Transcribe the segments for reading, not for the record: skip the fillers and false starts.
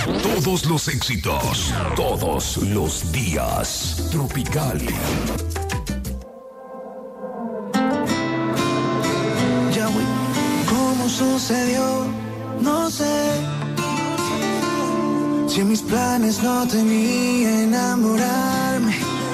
Todos los éxitos, todos los días. Tropical. Ya voy. ¿Cómo sucedió? No sé. Si en mis planes no tenía enamorarme.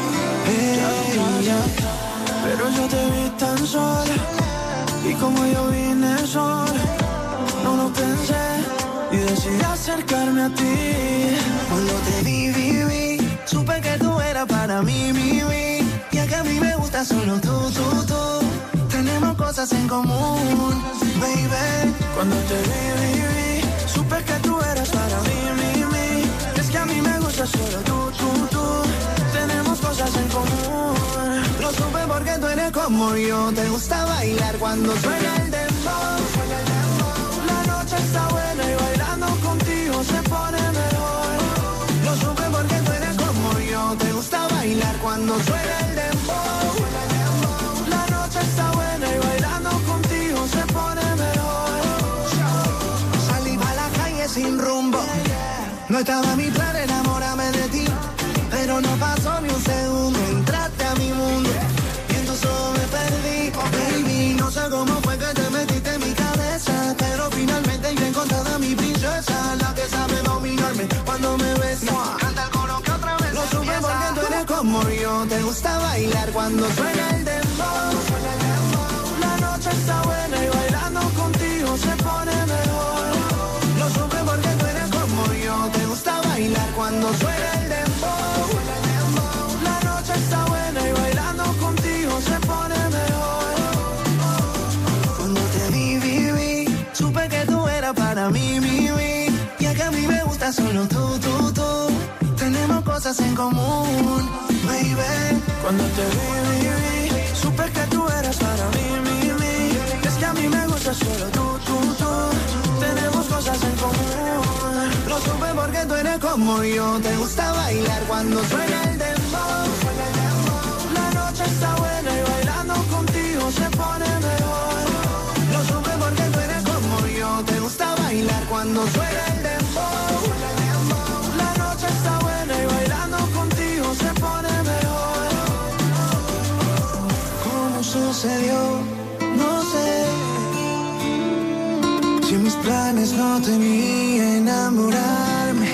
Pero yo te vi tan sola. Y como yo vine sola, no lo pensé. Y decidí acercarme a ti. Cuando te vi, supe que tú eras para mí, ya que a mí me gusta solo tú. Tenemos cosas en común, baby. Cuando te vi, supe que tú eras para mí, es que a mí me gusta solo tú. Tenemos cosas en común. Lo supe porque tú eres como yo. Te gusta bailar cuando suena el dembow. La noche está buena y bailando contigo se pone mejor. Lo supe porque tú eres como yo. Te gusta bailar cuando suena el dembow. La noche está buena y bailando contigo se pone mejor. Salí pa' la calle sin rumbo. No estaba mi plan enamorarme de ti, pero no pasó ni un segundo. Entraste a mi mundo y en tus ojos me perdí. Oh, baby, no sé cómo fue que te metiste en mi cabeza, pero finalmente yo he encontrado a mi princesa, la que sabe dominarme cuando me besa. Canta el coro que otra vez lo supe porque tú eres como yo. Te gusta bailar cuando suena el dembow. La noche está buena y bailando contigo se pone mejor. Lo supe porque tú eres como yo. Te gusta bailar cuando suena el dembow. La noche está buena y bailando contigo se pone mejor. Cuando te vi, supe que tú eras para mí, ya que a mí me gusta solo tú. Tenemos cosas en común, baby. Cuando te vi, supe que tú eras para mí, es que a mí me gusta solo tú. Tenemos cosas en común. Lo supe porque tú eres como yo. Te gusta bailar cuando suena el dembow. La noche está buena y bailando contigo se pone mejor. Lo supe porque tú eres como yo. Te gusta bailar cuando suena el dembow. La noche está buena y bailando contigo se pone mejor. ¿Cómo sucedió? No sé. Si en mis planes no tenía enamorarme,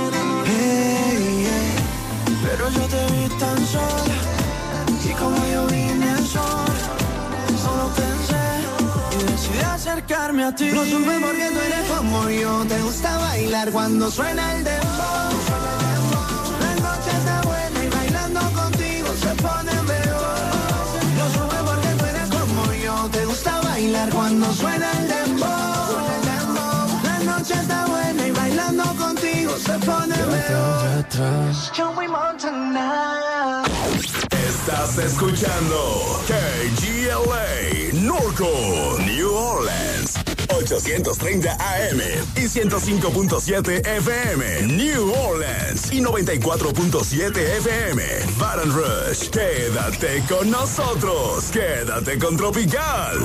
pero yo te vi tan sola. Y como yo vine sola, solo pensé y decidí acercarme a ti. Lo supe porque tú eres como yo. Te gusta bailar cuando suena el dembow. La noche está buena y bailando contigo se pone mejor. Lo supe porque tú eres como yo. Te gusta bailar cuando suena el dembow. La noche está buena y bailando contigo se pone mejor. Joey Montana. Estás escuchando KGLA Norco, New Orleans, 830 AM y 105.7 FM, New Orleans y 94.7 FM, Baton Rouge. Quédate con nosotros, quédate con Tropical.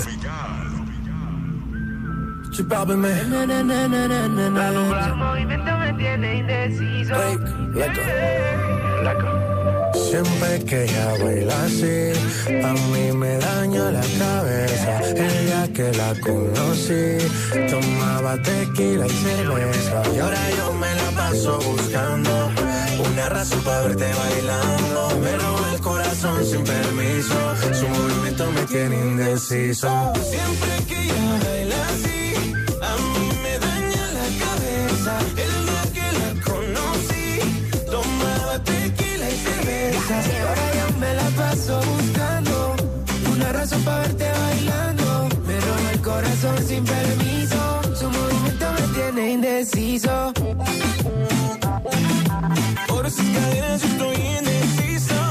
El movimiento me tiene indeciso. Siempre que ella baila así, a mí me daña la cabeza. El día que la conocí, tomaba tequila y cerveza. Y ahora yo me la paso buscando una razón para verte bailando. Me roba el corazón sin permiso, su movimiento me tiene indeciso. Siempre que ella baila así, a mí me daña la cabeza. El día que la conocí, tomaba tequila y cerveza. Y ahora yo me la paso buscando una razón para verte bailando. Me roba el corazón sin permiso, su movimiento me tiene indeciso. Por esas cadenas yo estoy indeciso.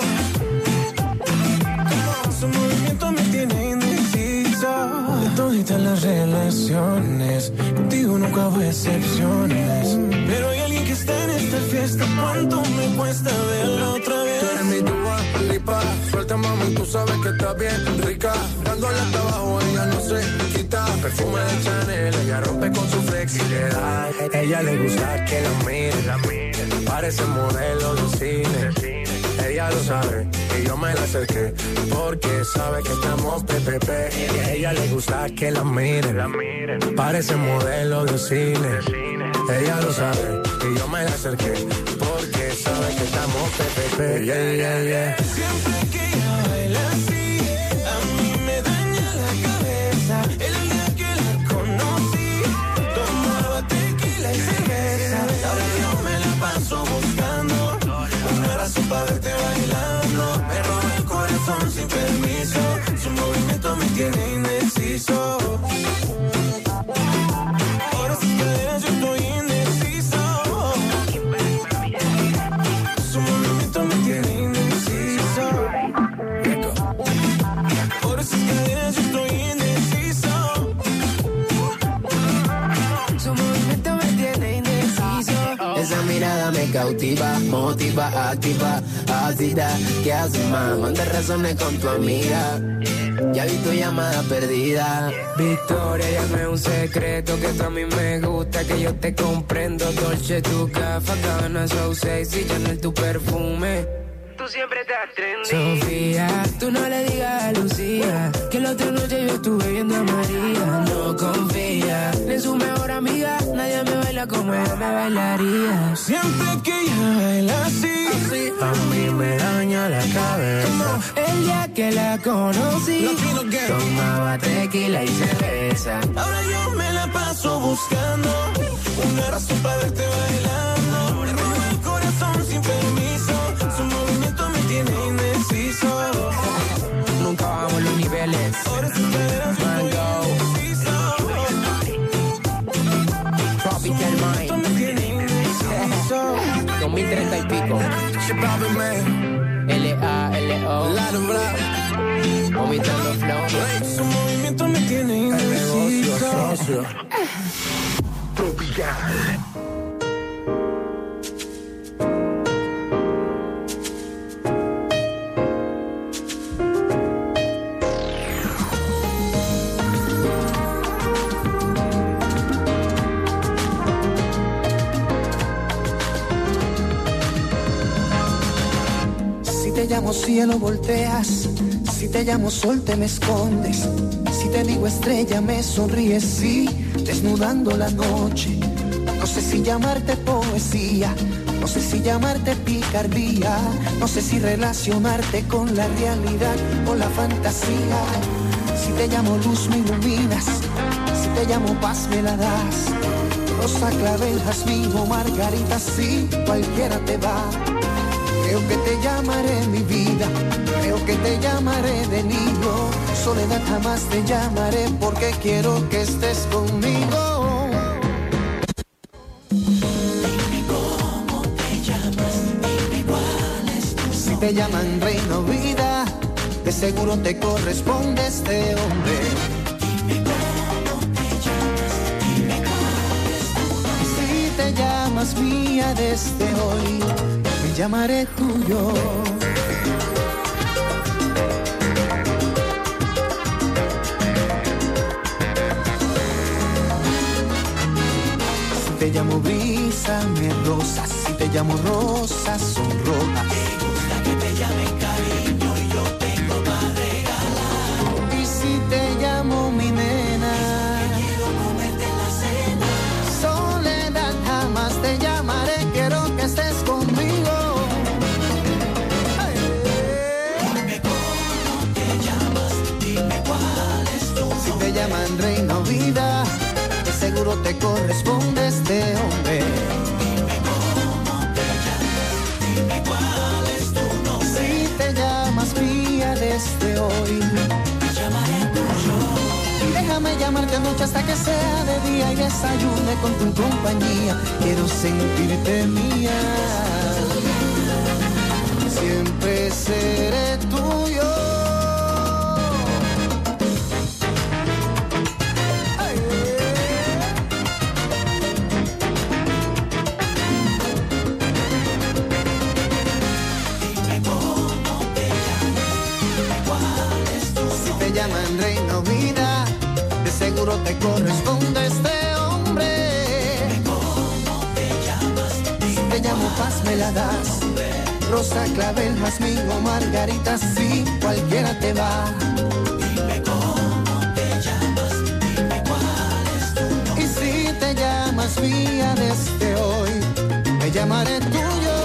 Su movimiento me tiene indeciso. De toditas las relaciones, contigo nunca hubo excepciones. Pero hay alguien que está está en esta fiesta, ¿cuánto me cuesta verla otra vez? Tú eres mi Dua Lipa, suelta mami, tú sabes que estás bien rica. Dándole hasta abajo, ella no se quita. Perfume de Chanel, ella rompe con su flexibilidad. Ella le gusta que la miren, parece modelo de cine. Ella lo sabe y yo me la acerqué porque sabe que estamos PPP. Ella le gusta que la miren, parece modelo de cine. Ella lo sabe y yo me la acerqué porque sabe que estamos PPP. Yeah, yeah, yeah. Siempre que ella baila así, a mí me daña la cabeza. El día que la conocí, tomaba tequila y cerveza. Ahora yo me la paso buscando una razón para verte bailando. Me roba el corazón sin permiso, su movimiento me tiene indeciso. Ahora sus caderas yo estoy indeciso. Su movimiento me tiene indeciso. Ahora sus caderas yo estoy indeciso. Su movimiento me tiene indeciso. Esa mirada me cautiva, motiva, activa, ácida. ¿Qué haces, más? Manda razones con tu amiga. Ya vi tu llamada perdida. Victoria, llame un secreto que tú a mí me gusta, que yo te comprendo. Dolce, tu gafa, Gabbana, so sexy, Chanel, tu perfume. Tú siempre estás trendy. Sofía, tú no le digas a Lucía que la otra noche yo estuve viendo a María. No confía en su mejor amiga, nadie me baila como ella me bailaría. Siempre que ella baila así, A mí me daña la cabeza. El día que la conocí, tomaba tequila y cerveza. ahora yo me la paso buscando una razón para verte bailando. Me roba el corazón sin permiso, su movimiento me tiene indeciso. Nunca bajamos los niveles. Ahora sus caderas yo estoy indeciso. Tropical Esto Mind, me tiene indeciso. 2030 y pico. Chicago man, L-A-L-O, Latin Black, vomitando flow. Su movimiento me tiene el negocio indeciso. socio. Si te llamo cielo volteas, si te llamo sol te me escondes, si te digo estrella me sonríes, sí, desnudando la noche. No sé si llamarte poesía, no sé si llamarte picardía, no sé si relacionarte con la realidad o la fantasía. Si te llamo luz me iluminas, si te llamo paz me la das. Rosa, clavel, jazmín o margarita, sí, cualquiera te va. Creo que te llamaré mi vida, creo que te llamaré de niño. Soledad jamás te llamaré porque quiero que estés conmigo. Dime cómo te llamas, dime cuál es tu nombre. Si te llaman reina o vida, de seguro te corresponde este hombre. Dime cómo te llamas, dime cuál es tu nombre. Si te llamas mía desde hoy, me llamaré tuyo. Si te llamo brisa, me rosas. Si te llamo rosas, son rojas. Me gusta que te llamen cariño y yo tengo para regalar. Y si te llamo mi nena, quiero comerte en la cena. Soledad jamás te llamaré, quiero que estés conmigo. Dime cómo te llamas, dime cuál es tu nombre. Si te llaman reina o vida, de seguro te corresponde este hombre. Dime cómo te llamas, dime cuál es tu nombre. Si te llamas mía desde hoy, te llamaré tuyo. Y déjame llamarte anoche hasta que sea de día y desayune con tu compañía. Quiero sentirte mía, siempre seré tuyo. te corresponde este hombre. ¿Cómo te llamas? Si te llamo paz me la das. Rosa, clavel, jazmín o margarita, sí, cualquiera te va. Dime cómo te llamas, dime cuál es tu nombre. Y si te llamas mía desde hoy, me llamaré tuyo.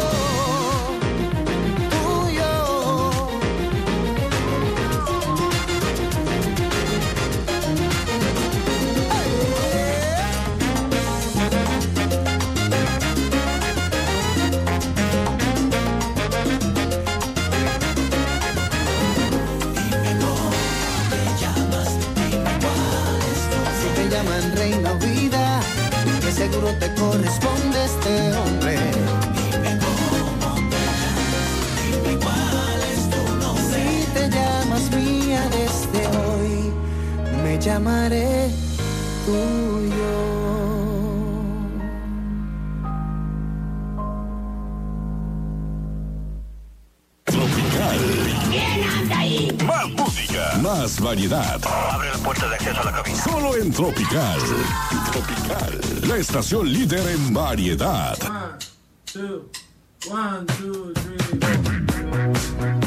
Reina o vida, que seguro te corresponde este hombre. Dime cómo te llamas, dime cuál es tu nombre. Si te llamas mía desde hoy, me llamaré tuyo. Tropical. ¿Quién anda ahí? Más música, más variedad. Abre la puerta de acceso a la cabina. Solo en Tropical. Tropical, la estación líder en variedad. 1, 2, 3.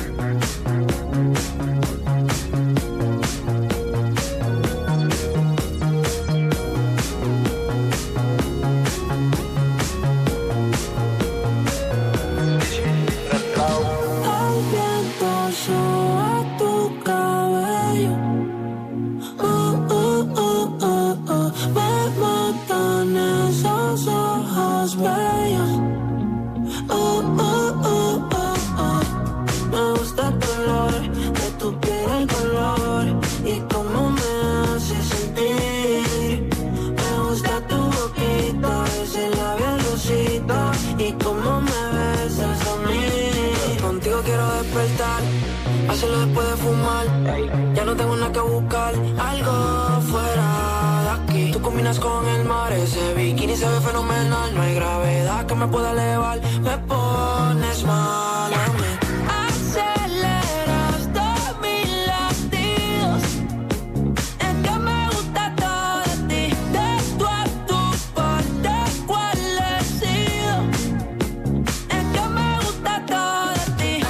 Hacerlo después de fumar. Ya no tengo nada que buscar. Algo fuera de aquí. Tú combinas con el mar. Ese bikini se ve fenomenal. No hay gravedad que me pueda elevar. Me pones mal a mí. Aceleras todos mis latidos. Es que me gusta todo de ti. De tú a tu parte cuál he sido. Es que me gusta todo de ti.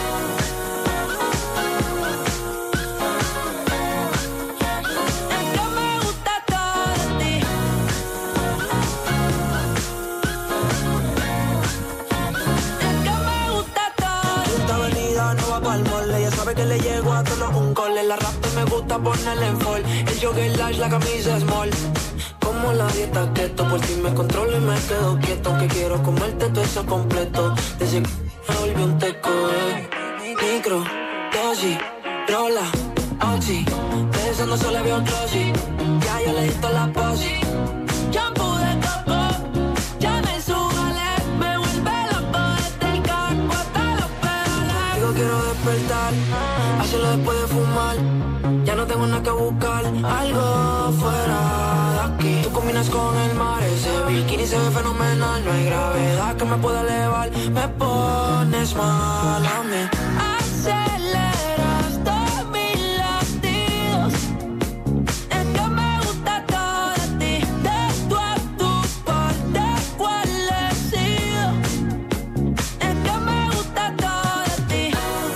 Que le llego a todos un gol. La rap me gusta ponerle en fall. El jogger large, la camisa small. Como la dieta keto, por ti me controlo y me quedo quieto. Que quiero comerte todo eso completo. Desde que me volví un teco, micro, dosis, rola, oxi. Pensando solo veo glossy. Ya yo le di toda la posi. Shampoo de coco, ya me subale. Me vuelve loco desde el carro hasta los pedales. Digo quiero despertar, hacerlo después de fumar. Ya no tengo nada que buscar. Algo fuera de aquí. Tú combinas con el mar. Ese bikini se ve fenomenal. No hay gravedad que me pueda elevar. Me pones mal a mí. Aceleras todos mis latidos. Es que me gusta todo de ti. De tú a tu parte cuál he sido. Es que me gusta todo de ti.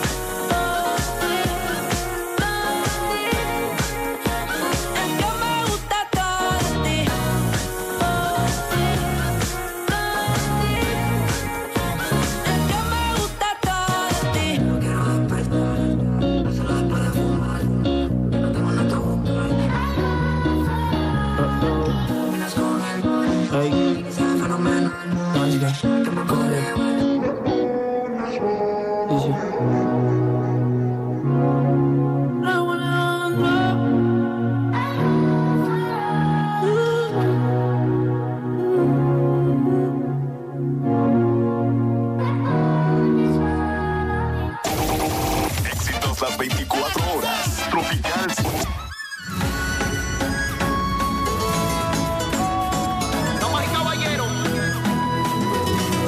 Las 24 horas. Tropical. Damas y caballeros,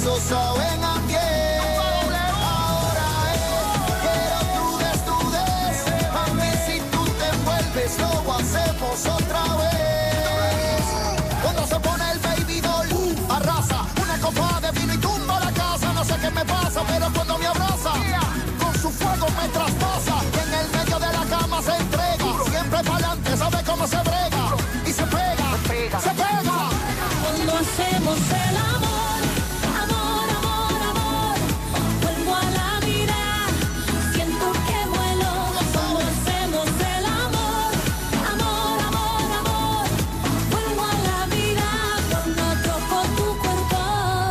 besos saben a miel. Ahora quiero tu desnudez. Mami, si tú te envuelves, lo hacemos otra vez. Cuando se pone el baby doll, arrasa. Una copa de vino y tumba la casa. No sé qué me pasa, pero cuando me abraza, con su fuego me traspasa. Y en el medio de la cama se entrega. Siempre para adelante, sabe cómo se brega. Y se pega, se pega. Cuando hacemos el amor, amor, amor, amor, vuelvo a la vida, siento que vuelo. Cuando hacemos el amor, amor, amor, amor, vuelvo a la vida, cuando toco tu cuerpo.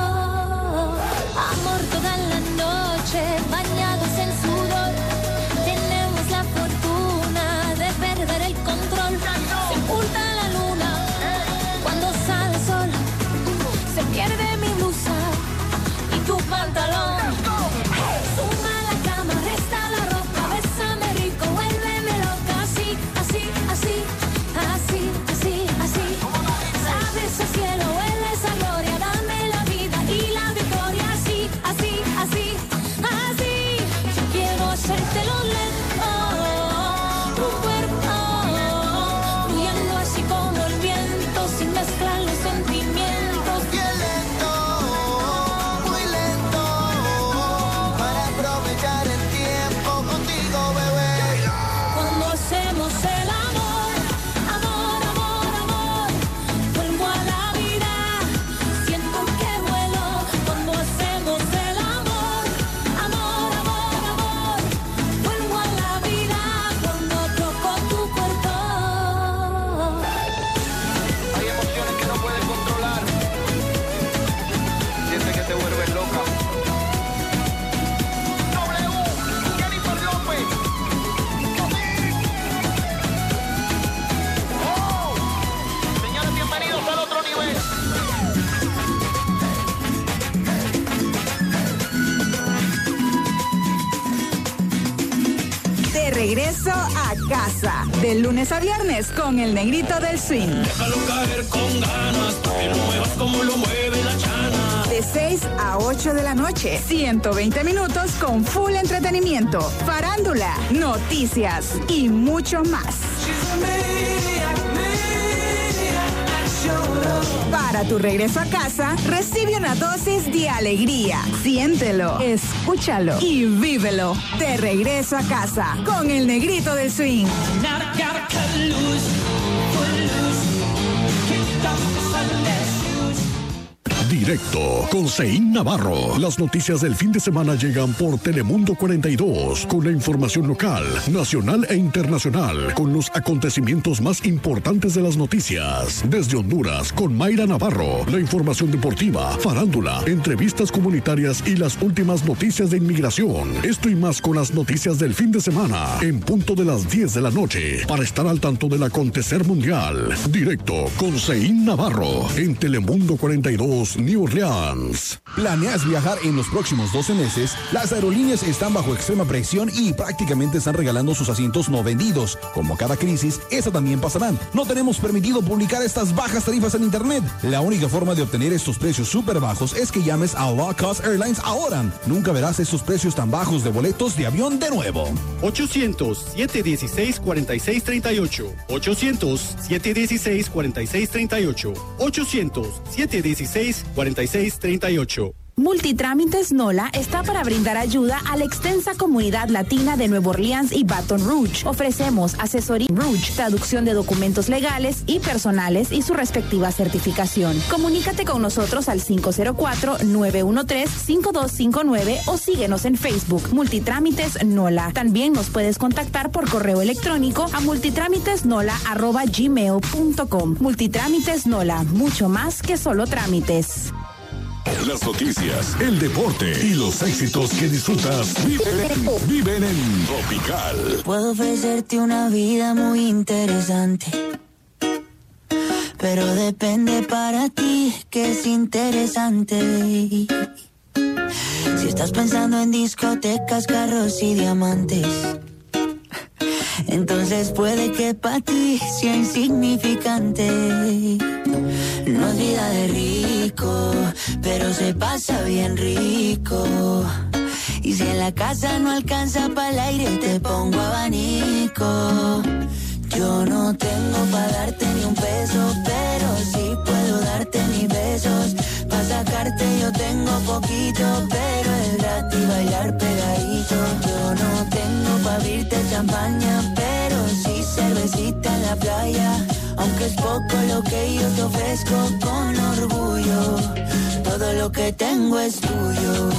Amor toda la noche, bañados en sudor, tenemos la fortuna de perder el control. Se oculta la luna cuando sale el sol, se pierde mi blusa y tu pantalón. Suma la cama, resta la ropa, bésame rico, vuélveme loca, así, así, así, así, así, así. Sabes al cielo, hueles a gloria, dame la vida y la victoria, así, así, así, así. Quiero hacértelo lento, tu cuerpo, fluyendo así como el viento, sin mezclar los sentimientos. Bien lento, muy lento, para aprovechar el tiempo contigo, bebé. Cuando hacemos el amor, amor, amor, amor, vuelvo a la vida, siento que vuelo. Cuando hacemos el amor, amor, amor, amor, vuelvo a la vida, cuando toco tu cuerpo. Hay emociones que no puedes controlar. Sientes que te vuelves loca. Jennifer López. Oh, señores, bienvenidos al otro nivel. De regreso a casa, de lunes a viernes con el negrito del swing. Déjalo caer con ganas, que lo muevas como lo mueve la chana. De 6 a 8 de la noche, 120 minutos con full entretenimiento, farándula, noticias y mucho más. Para tu regreso a casa, recibe una dosis de alegría. Siéntelo, escúchalo y vívelo. De regreso a casa con el negrito del swing. Directo con Seín Navarro. Las noticias del fin de semana llegan por Telemundo 42 con la información local, nacional e internacional, con los acontecimientos más importantes de las noticias. Desde Honduras con Mayra Navarro, la información deportiva, farándula, entrevistas comunitarias y las últimas noticias de inmigración. Esto y más con las noticias del fin de semana en punto de las 10 de la noche para estar al tanto del acontecer mundial. Directo con Seín Navarro en Telemundo 42 New Orleans. ¿Planeas viajar en los próximos 12 meses? Las aerolíneas están bajo extrema presión y prácticamente están regalando sus asientos no vendidos. Como cada crisis, esa también pasará. No tenemos permitido publicar estas bajas tarifas en internet. La única forma de obtener estos precios súper bajos es que llames a Low Cost Airlines ahora. Nunca verás estos precios tan bajos de boletos de avión de nuevo. 800-716-4638. 800-716-4638. 800-716-4638. Multitrámites NOLA está para brindar ayuda a la extensa comunidad latina de Nueva Orleans y Baton Rouge. Ofrecemos asesoría Rouge, traducción de documentos legales y personales y su respectiva certificación. Comunícate con nosotros al 504-913-5259 o síguenos en Facebook, Multitrámites NOLA. También nos puedes contactar por correo electrónico a multitrámitesnola@gmail.com. Multitrámites NOLA, mucho más que solo trámites. Las noticias, el deporte y los éxitos que disfrutas viven en Tropical. Puedo ofrecerte una vida muy interesante, pero depende para ti que es interesante. Si estás pensando en discotecas, carros y diamantes, entonces puede que para ti sea insignificante. No es vida de rico, pero se pasa bien rico. Y si en la casa no alcanza para el aire, te pongo abanico. Yo no tengo para darte ni un peso, pero sí puedo darte mis besos. Pa' sacarte yo tengo poquito, pero es gratis bailar pegadito. Yo no tengo pa' abrirte champaña, pero sí cervecita en la playa. Aunque es poco lo que yo te ofrezco con orgullo, todo lo que tengo es tuyo.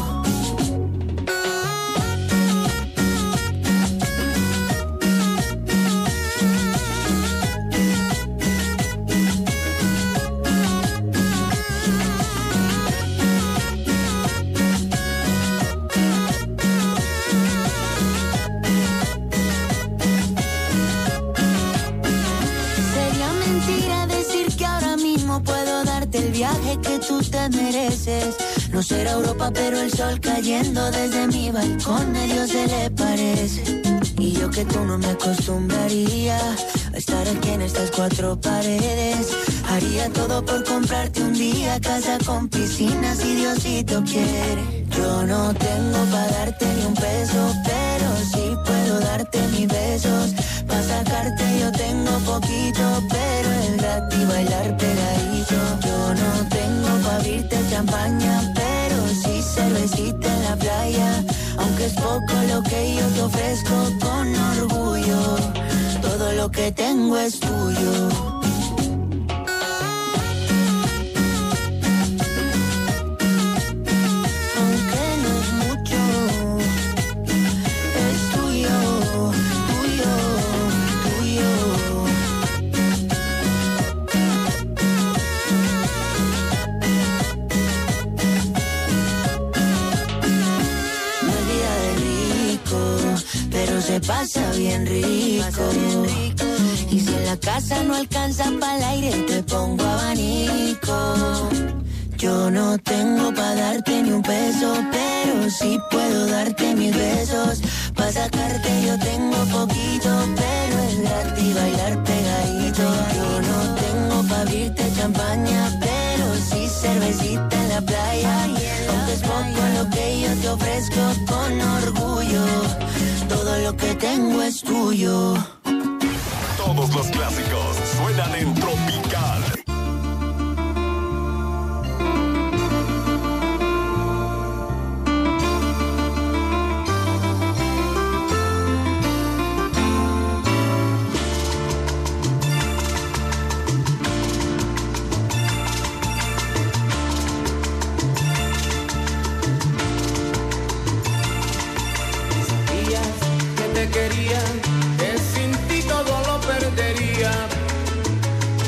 Viaje que tú te mereces. No será Europa, pero el sol cayendo desde mi balcón medio se le parece. Y yo que tú no me acostumbraría a estar aquí en estas cuatro paredes. Haría todo por comprarte un día casa con piscina si Diosito quiere. Yo no tengo para darte ni un peso, pero sí puedo darte mis besos. Pa' sacarte yo tengo poquito, pero es gratis bailar pegadito. Yo no tengo pa' abrirte champaña, pero sí cervecita en la playa. Aunque es poco lo que yo te ofrezco con orgullo, todo lo que tengo es tuyo. Se pasa bien rico. Y si en la casa no alcanza para el aire, te pongo abanico. Yo no tengo para darte ni un peso, pero sí puedo darte mis besos. Pa' sacarte yo tengo poquito, pero es gratis bailar pegadito. Yo no tengo pa' abrirte champaña, pero sí cervecita en la playa. Aunque es poco lo que yo te ofrezco con orgullo, todo lo que tengo es tuyo. Todos los clásicos suenan en Tropical. Quería, que sin ti todo lo perdería.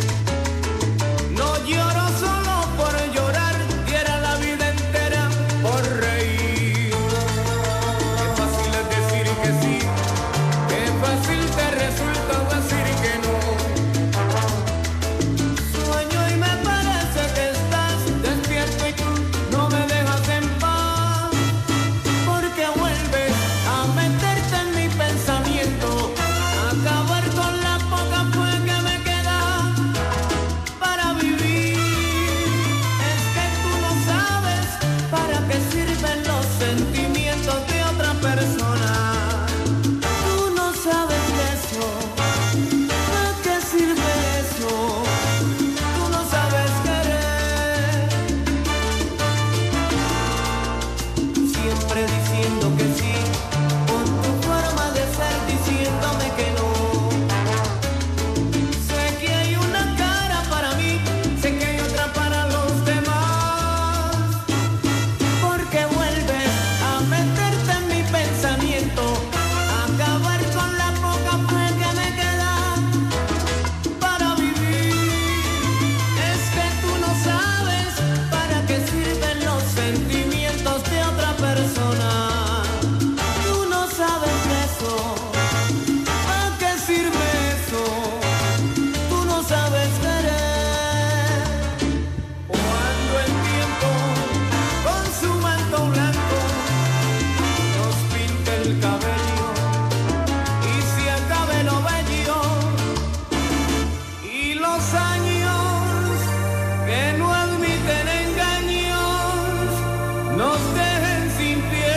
los años que no admiten engaños nos dejen sin piel.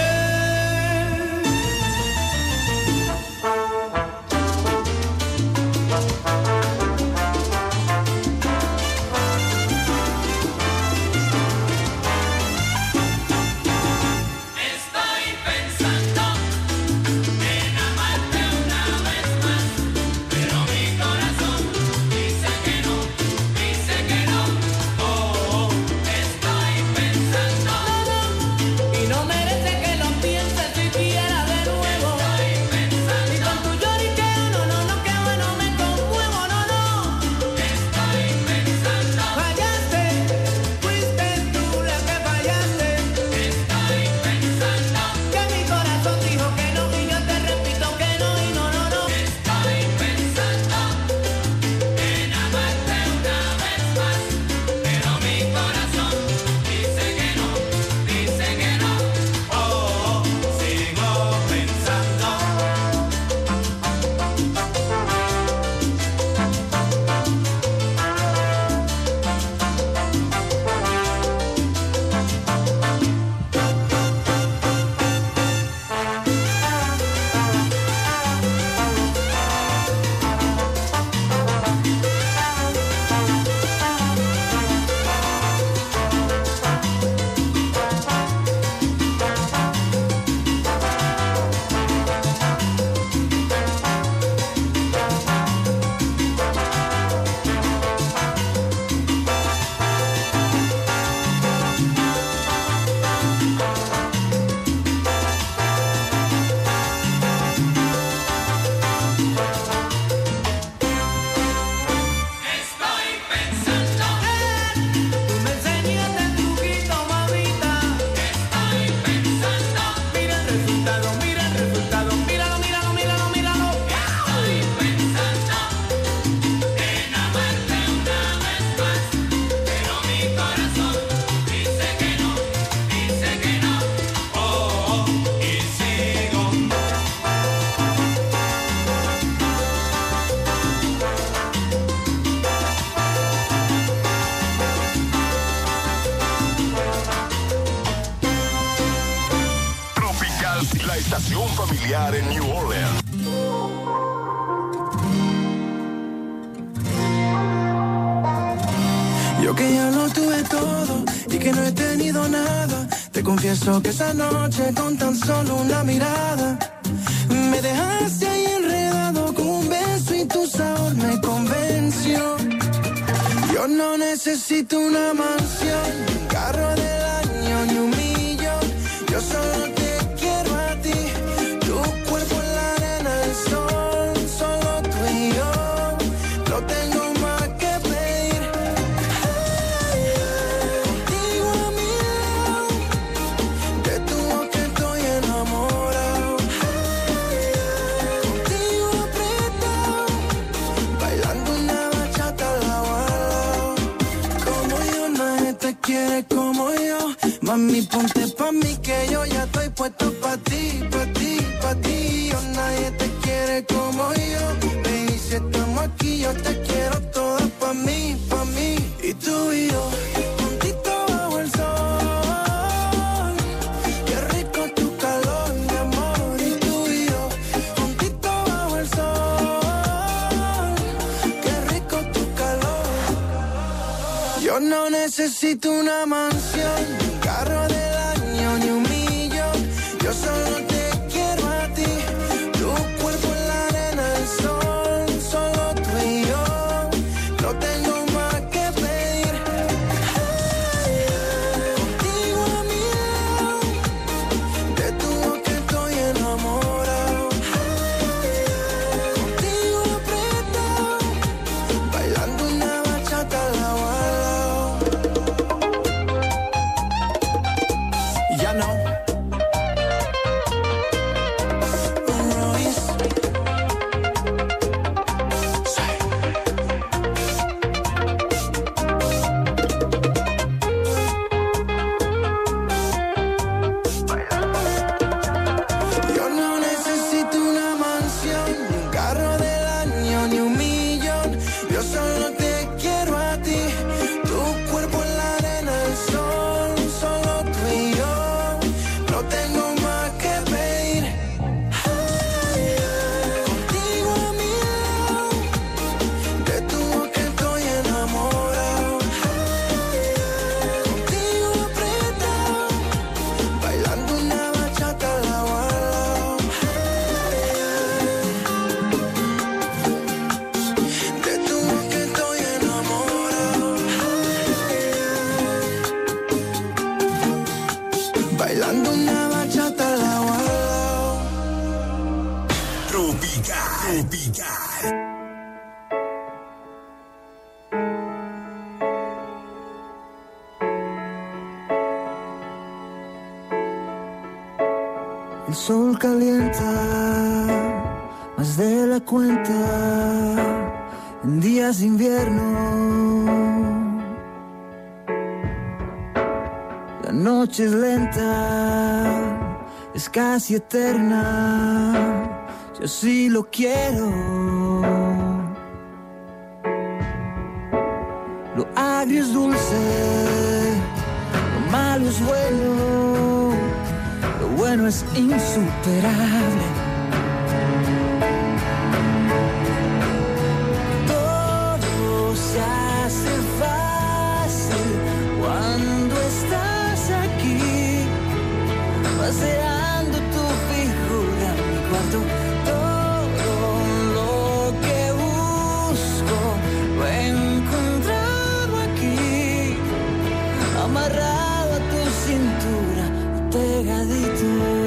La estación familiar en New Orleans. Yo que ya lo tuve todo y que no he tenido nada, te confieso que esa noche con tan solo una mirada me dejaste ahí enredado con un beso y tu sabor me convenció. Yo no necesito una mansión, ni un carro del año, ni un millón. Yo solo te quiero a ti, tu cuerpo en la arena del sol, solo tú y yo. No tengo más que pedir. Contigo a mi lado, de tu boca estoy enamorado. Contigo apretado, bailando una bachata al lado a lado. Como yo nadie te quiere como yo. Mami, ponte pa' mí que yo ya estoy puesto pa' ti, pa' ti, pa' ti. Yo nadie te quiere como yo. Baby, si estamos aquí, yo te quiero toda pa' mí, pa' mí. Y tú y yo, juntito bajo el sol. Qué rico tu calor, mi amor. Y tú y yo, juntito bajo el sol. Qué rico tu calor. Yo no necesito una mansión, carro del año, ni un millón. Yo solo te quiero a ti, tu cuerpo en la arena del sol, solo tú y yo. No tengo más que pedir. Contigo a mi lado, de tu boca estoy enamorado. Contigo apretado, bailando una bachata al lado a lado. Ya no. Tropical. El sol calienta más de la cuenta en días de invierno. La noche es lenta, es casi eterna. Yo sí lo quiero. Lo agrio es dulce, lo malo es bueno. Lo bueno es insuperable. Todo se hace fácil cuando estás aquí, paseando tu figura en mi cuarto. Todo lo que busco lo he encontrado aquí, amarrado a tu cintura, pegadito.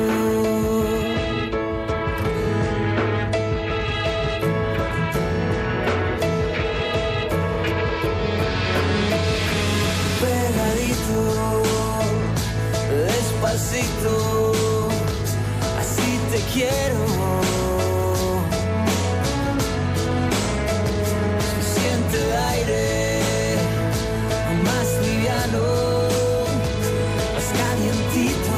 Pegadito, despacito, así te quiero. Se siente el aire más liviano, más calientito.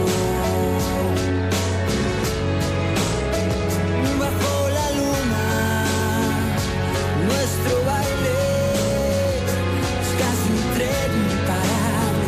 Bajo la luna, nuestro baile es casi un tren imparable.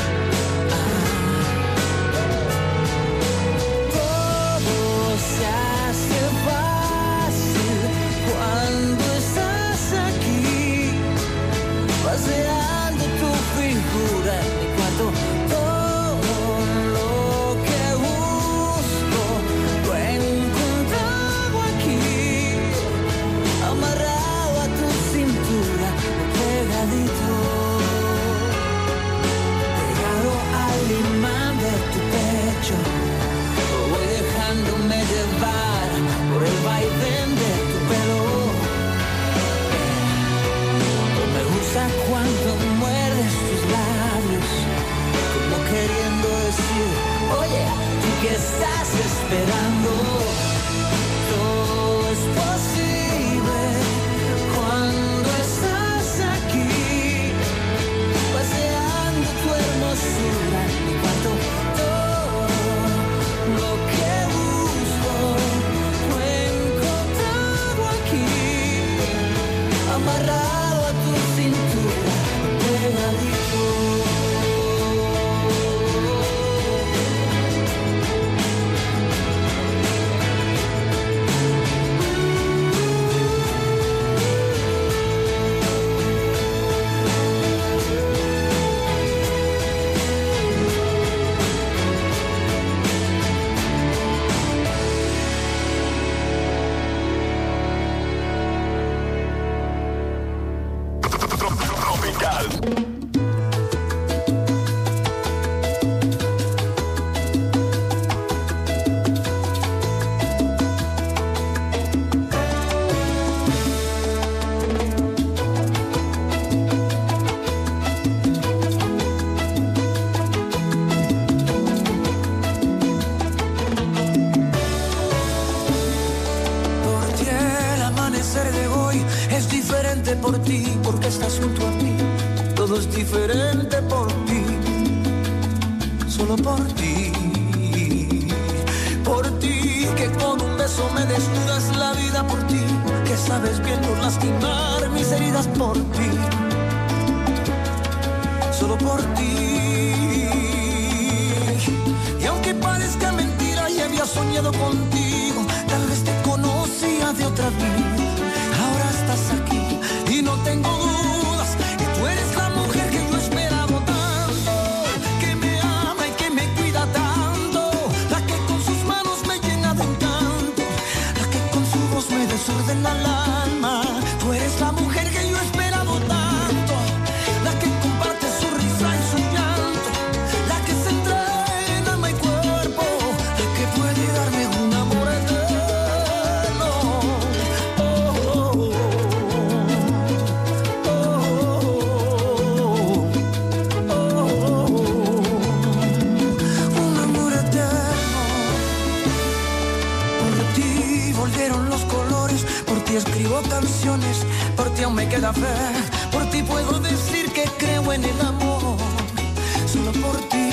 Todo se hace fácil cuando estás aquí, paseando tu figura en mi cuarto. Todo lo que busco lo he encontrado aquí, amarrado a tu cintura, pegadito, pegado al imán de tu pecho. Voy dejándome llevar por el vaivén de tu pelo. Me gusta cuando muerdes tus labios, como queriendo decir, oye, ¿tú qué estás esperando? Todo es posible cuando estás aquí, paseando tu hermosura en mi cuarto. Todo lo que busco lo he encontrado aquí, amarrado a tu cintura, pegadito. Por ti el amanecer de hoy es diferente por ti, porque estás junto a mí. Todo es diferente por ti, solo por ti. Por ti, que con un beso me desnudas la vida por ti, que sabes bien no lastimar mis heridas por ti, solo por ti. Y aunque parezca mentira y había soñado contigo, tal vez te conocía de otra vida. Ahora estás aquí y no tengo dudas que tú eres la mujer que yo he esperado tanto, que me ama y que me cuida tanto, la que con sus manos me llena de encanto, la que con su voz me desordena el alma. Tú eres la mujer que yo he esperado tanto, la que comparte su risa y su llanto, la que se entrega en alma y cuerpo, la que puede darme un amor eterno. la fe. Por ti puedo decir que creo en el amor, solo por ti.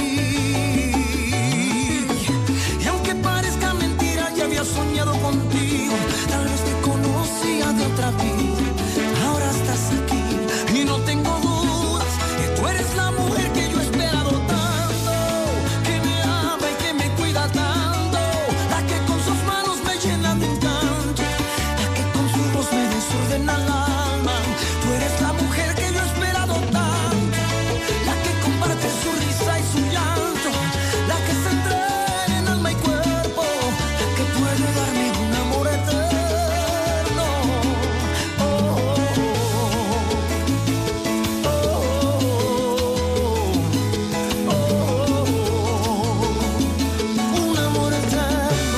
Y aunque parezca mentira, ya había soñado contigo. Tal vez te conocía de otra vida. Ahora estás aquí y no tengo dudas que tú eres la mujer que yo he esperado tanto, que me ama y que me cuida tanto, la que con sus manos me llena de encanto, la que con su voz me desordena el alma. Tú eres la mujer que yo he esperado tanto, la que comparte su risa y su llanto, la que se entrega en alma y cuerpo, la que puede darme un amor eterno. Un amor eterno.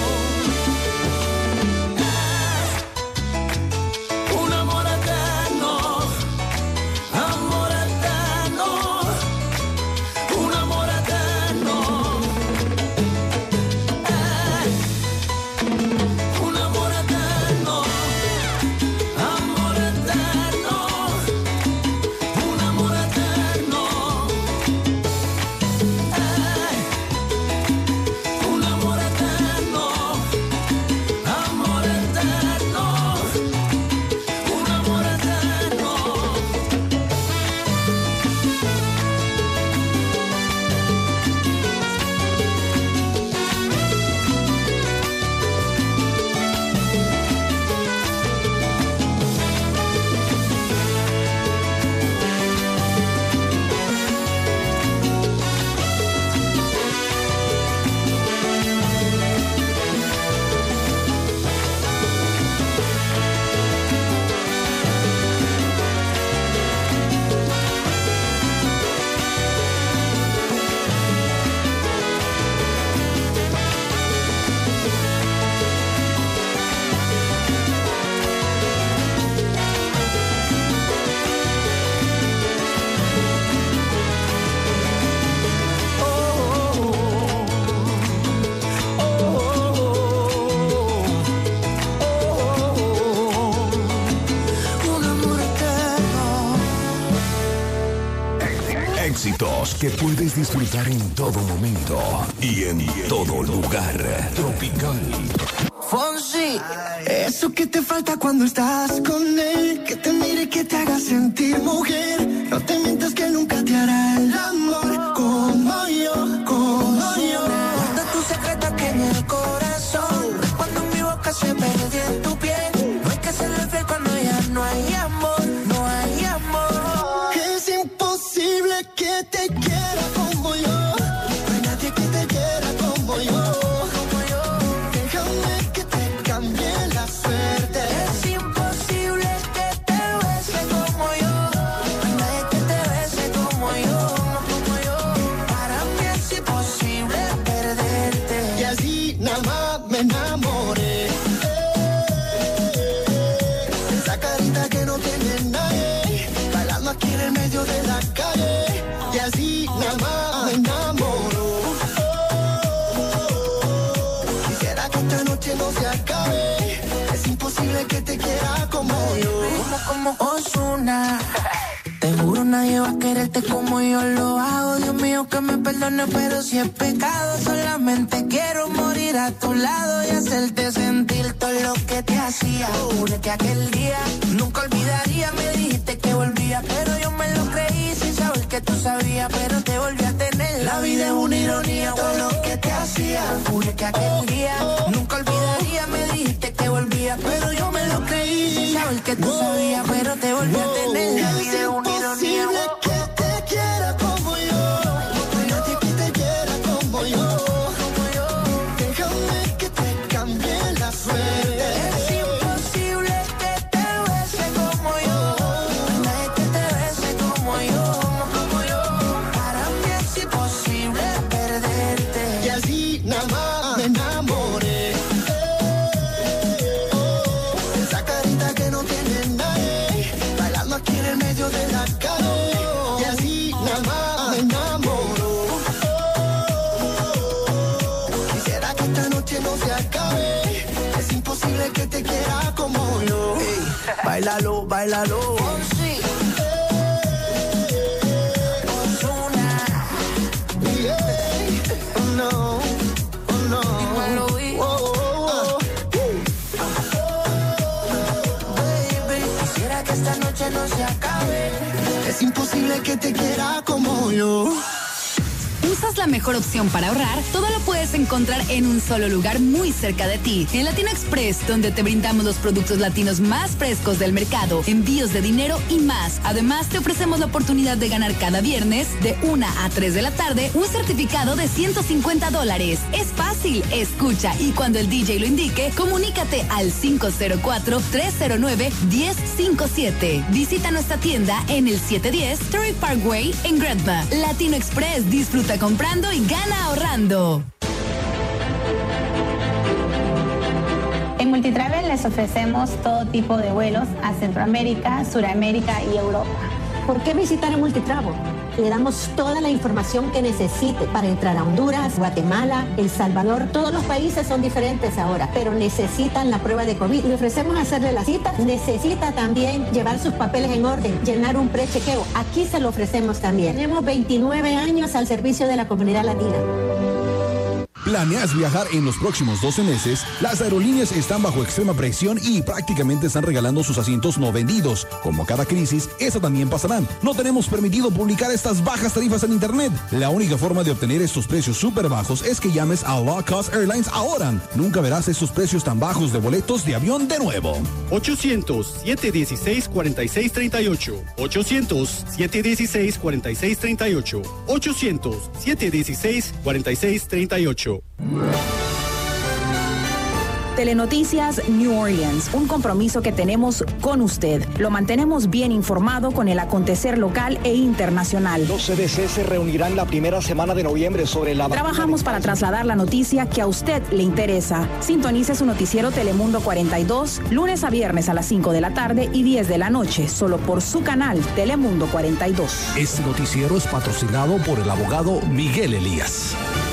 Un amor eterno. Amor eterno. Un amor eterno. Un amor eterno. Amor eterno. Un amor eterno. Un amor eterno. Amor eterno. Un amor eterno. Un amor eterno. Éxitos que puedes disfrutar en todo momento y en todo lugar. Tropical. Fonsi, eso que te falta cuando estás con él, que te mire y que te haga sentir mujer. No te mientas que nunca te hará el amor como yo, como yo. Guarda tu secreto aquí en el corazón, cuando mi boca se perdió en tu piel. No hay que serle fiel cuando ya no hay amor, no hay amor. Es imposible que te quiera como yo, no hay nadie que te quiera como yo. Déjame que te cambie la suerte. Es imposible que te bese como yo, no hay nadie que te bese como yo, como yo. Para mí es imposible perderte. Y así nada más me enamoré. Esa carita que no tiene nadie, bailando aquí en el medio de la calle. Y así nada más me enamoro. Quisiera que esta noche no se acabe. Es imposible que te quiera como yo. Como Ozuna. Te juro nadie va a quererte como yo lo hago. Dios mío que me perdone, pero si es pecado, solamente quiero morir a tu lado y hacerte sentir todo lo que te hacía. Juré que aquel día nunca olvidaría. Me dijiste que volvía, pero yo me lo creí sin saber que tú sabías, pero te volví a tener. La vida es una ironía, todo lo que te hacía. Juré que aquel día nunca olvidaría. Me dijiste que volvía, pero yo me lo creí sin saber que tú sabías, pero te volví a tener. La vida es una ironía. Que te quiera como yo, no hay nadie que te quiera como yo. Déjame que te cambie la suerte. Es imposible que te bese como yo, no hay nadie que te bese como yo, como yo. Para mí es imposible perderte. Y así nada más me enamoré. Esa carita que no tiene nadie, bailando aquí en el medio de la calle. Y así nada más me enamoro. Quisiera que esta noche no se acabe. Es imposible que te quiera como yo. Hey, bailalo, bailalo. Es imposible que te quiera como yo. ¿Usas la mejor opción para ahorrar? Todo lo puedes encontrar en un solo lugar muy cerca de ti. En Latino Express, donde te brindamos los productos latinos más frescos del mercado, envíos de dinero y más. Además, te ofrecemos la oportunidad de ganar cada viernes, de 1 a 3 de la tarde, un certificado de $150. Es fácil, escucha y cuando el DJ lo indique, comunícate al 504-309-1057. Visita nuestra tienda en el 710 Terry Parkway en Gretna. Latino Express, disfruta comprando y gana ahorrando. En Multitravel les ofrecemos todo tipo de vuelos a Centroamérica, Suramérica y Europa. ¿Por qué visitar a Multitravel? Le damos toda la información que necesite para entrar a Honduras, Guatemala, El Salvador. Todos los países son diferentes ahora, pero necesitan la prueba de COVID. Le ofrecemos hacerle la cita. Necesita también llevar sus papeles en orden, llenar un prechequeo. Aquí se lo ofrecemos también. Tenemos 29 años al servicio de la comunidad latina. ¿Planeas viajar en los próximos 12 meses? Las aerolíneas están bajo extrema presión y prácticamente están regalando sus asientos no vendidos. Como cada crisis, esa también pasará. No tenemos permitido publicar estas bajas tarifas en internet. La única forma de obtener estos precios súper bajos es que llames a Low Cost Airlines ahora. Nunca verás estos precios tan bajos de boletos de avión de nuevo. 800-716-4638. 800-716-4638. 800-716-4638. Telenoticias New Orleans, un compromiso que tenemos con usted. Lo mantenemos bien informado con el acontecer local e internacional. Los CDC se reunirán la primera semana de noviembre sobre la... Trabajamos para trasladar la noticia que a usted le interesa. Sintonice su noticiero Telemundo 42, lunes a viernes a las 5 de la tarde y 10 de la noche, solo por su canal Telemundo 42. Este noticiero es patrocinado por el abogado Miguel Elías.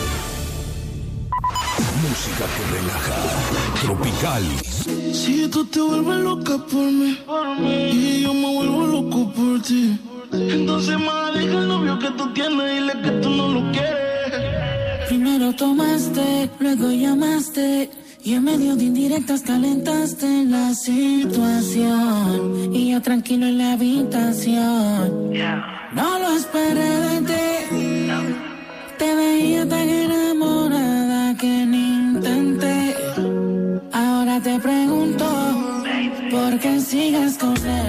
Música que relaja. Tropical. Si tú te vuelves loca por mí y yo me vuelvo loco por ti, entonces más deja el novio que tú tienes y dile que tú no lo quieres. Primero tomaste, luego llamaste y en medio de indirectas calentaste la situación y yo tranquilo en la habitación. No lo esperé de ti. Te veía tan enamorada que ni intenté. Ahora te pregunto, ¿por qué sigues con él?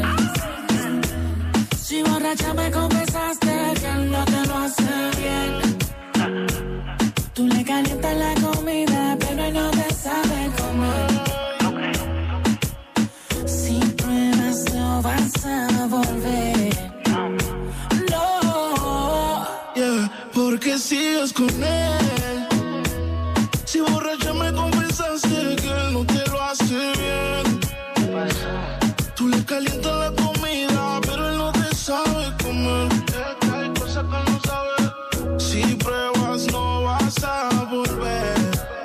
Si borracha me confesaste que él no te lo hace bien. Tú le calientas la comida, pero él no te sabe comer. Si pruebas no vas a volver. ¿Por qué sigues con él? Si borracha me confesaste que él no te lo hace bien. Tú le calientas la comida, pero él no te sabe comer. Hay cosas que no sabe. Si pruebas no vas a volver.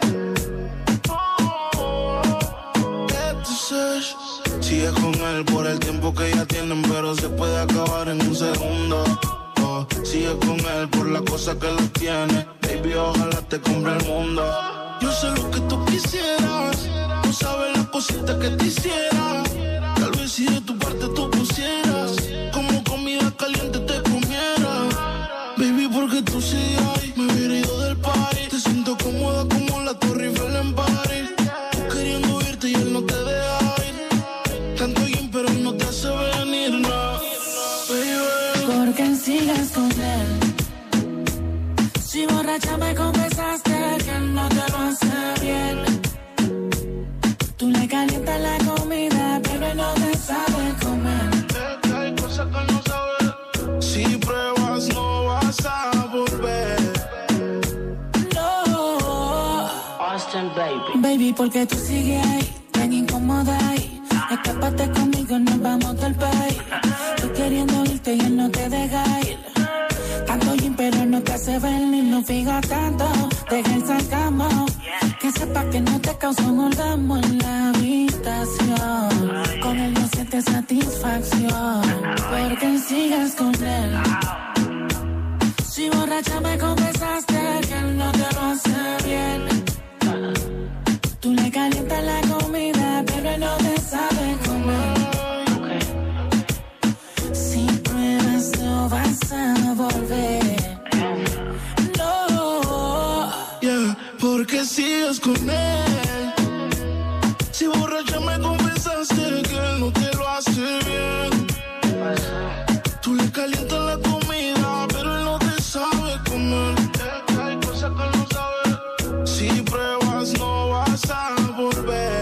Entonces, sigue con él por el tiempo que ya tienen, pero se puede acabar en un segundo. Sigue con él por la cosa que lo tiene. Baby, ojalá te compre el mundo. Yo sé lo que tú quisieras. No sabes las cositas que te hiciera. Tal vez si de tu parte tú pusieras, como comida caliente te comiera. Baby, porque tú sigues ahí. Me hubiera ido del party. Te siento cómoda como la Torre Eiffel en París. Tú queriendo irte y él no te deja ir. Tanto bien, pero él no te hace venir, no. ¿Por qué sigues con él? Si borracha me confesaste que él no te lo hace bien. Tú le calientas la comida, pero él no te sabe comer. Hay cosas que no sabes. Si pruebas no vas a volver. No. Austin, baby. Baby, porque tú sigues ahí, tan incómoda ahí. Escápate conmigo, nos vamos del país. Tú queriendo irte y él no te deja ir. Tanto gym, pero no te hace ver ni no fija tanto. Deja el sarcasmo. Que sepa que no te causa un orgasmo en la habitación. Con él no sientes satisfacción. Porque sigues con él. Si borracha me confesaste que él no te lo hace bien. Tú le calientas la comida, pero él no te sabe comer. Si pruebas sigues con él. Si borracha me confesaste que él no te lo hace bien. Tú le calientas la comida, pero él no te sabe comer. Hay cosas que él no sabe. Si pruebas no vas a volver.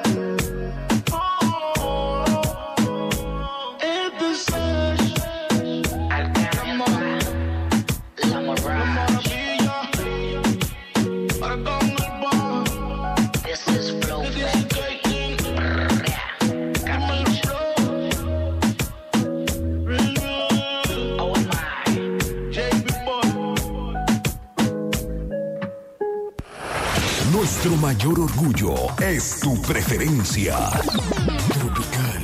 Nuestro mayor orgullo es tu preferencia. Tropical.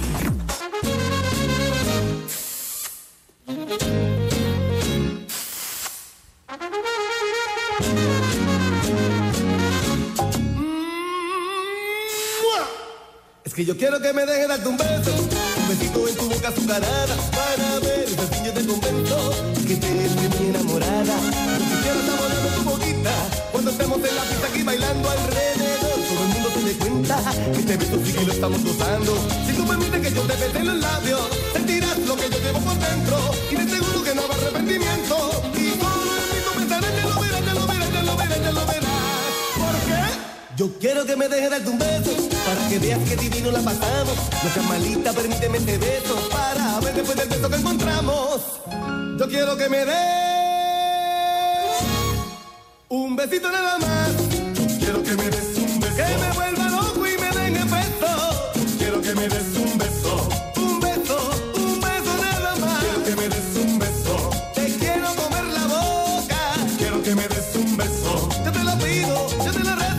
Es que yo quiero que me dejes darte un beso, un besito en tu boca azucarada, para ver si yo te convento que te estoy muy enamorada. Yo quiero estar volando tu boquita cuando estemos en la pista aquí bailando alrededor. Todo el mundo se dé cuenta que este beso sí que lo estamos gozando. Si tú permites que yo te bese en los labios, sentirás lo que yo llevo por dentro y te seguro que no habrá arrepentimiento. Y solo en mí tú pensarás, ya lo verás, ya lo verás, ya lo verás, ya lo verás. ¿Por qué? Yo quiero que me dejes darte un beso para que veas que divino la pasamos. No seas malita, permíteme este beso para ver después del beso que encontramos. Yo quiero que me des un besito nada más. Yo quiero que me des un beso que me vuelva loco y me den el beso. Quiero que me des un beso, un beso nada más. Quiero que me des un beso, te quiero comer la boca. Quiero que me des un beso, yo te lo pido, yo te lo rezo.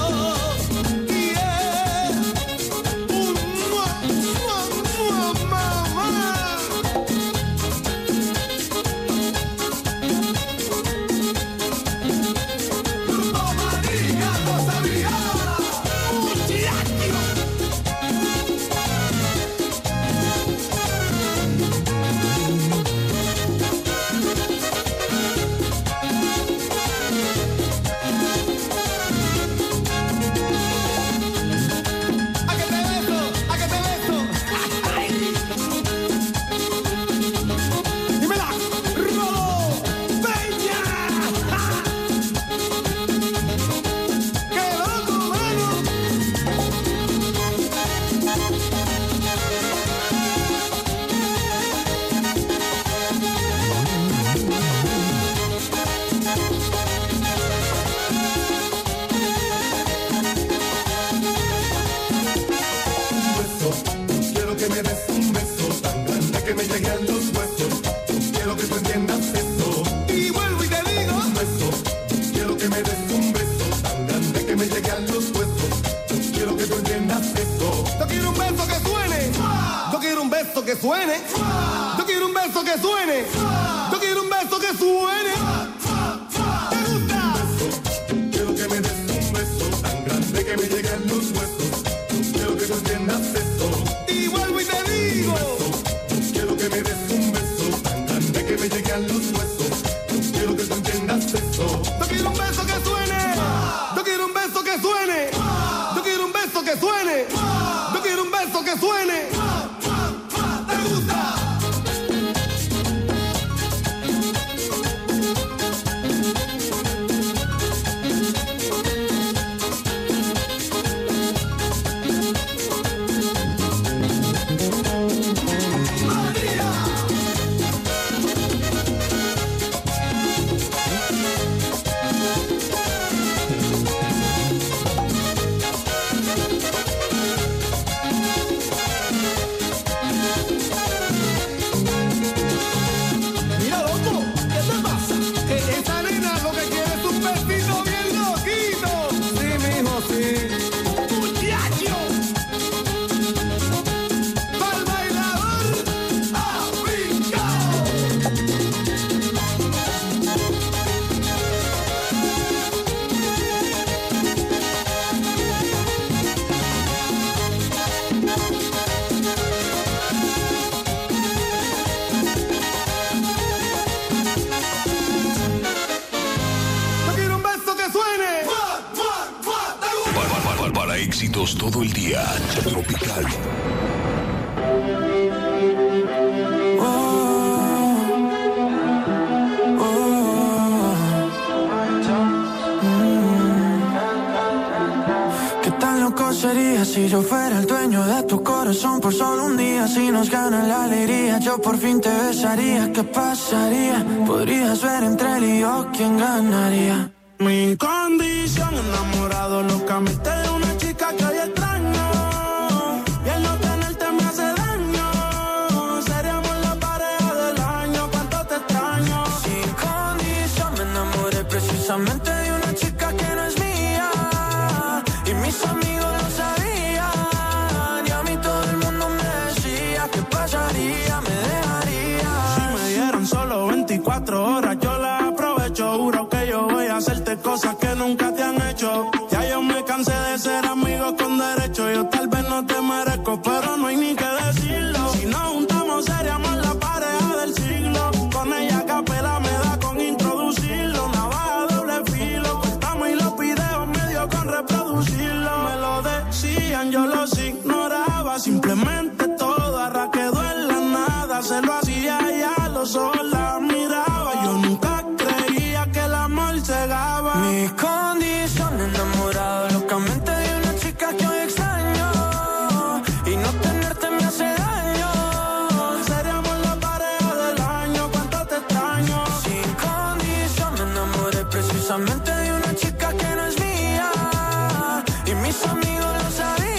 Que suene, yo quiero un beso que suene, yo quiero un beso que suene. ¿Te gusta? Quiero que me des un beso tan grande que me lleguen los huesos. Quiero que tú entiendas esto. Y vuelvo y te digo, quiero que me des un beso tan grande que me lleguen los huesos. Quiero que tú entiendas esto. Yo quiero un beso que suene, yo quiero un beso que suene, yo quiero un beso que suene, yo quiero un beso que suene. éxitos todo el día. Tropical. ¿Qué tan loco sería si yo fuera el dueño de tu corazón por solo un día? Si nos gana la alegría, yo por fin te besaría. ¿Qué pasaría? Podrías ver entre él y yo quién ganaría. Mi condición, enamorado locamente de una chica que hoy extraño. Y el no tenerte me hace daño. Seríamos la pareja del año, cuánto te extraño. Sin condición me enamoré precisamente de una chica que no es mía. Y mis amigos lo sabían. Y a mí todo el mundo me decía ¿qué pasaría? Me dejaría. Si me dieran solo 24 horas yo las aprovecho. Juro que yo voy a hacerte cosas que nunca te han hecho. Ya yo me cansé de ser amigo con derecho. Yo tal vez no te merezco, pero no hay ni que decirlo. Si nos juntamos seríamos la pareja del siglo. Con ella a capela me da con introducirlo. Navaja doble filo, cortamos y los videos medio con reproducirlo. Me lo decían, yo los ignoraba. Simplemente todo arra quedó en la nada. Se lo hacía y a los ojos la miraba. Yo nunca creía que el amor cegaba. Mi condición, enamorado locamente de una chica que hoy extraño. Y no tenerte me hace daño. Seríamos la pareja del año, cuánto te extraño. Sin condición me enamoré precisamente de una chica que no es mía. Y mis amigos lo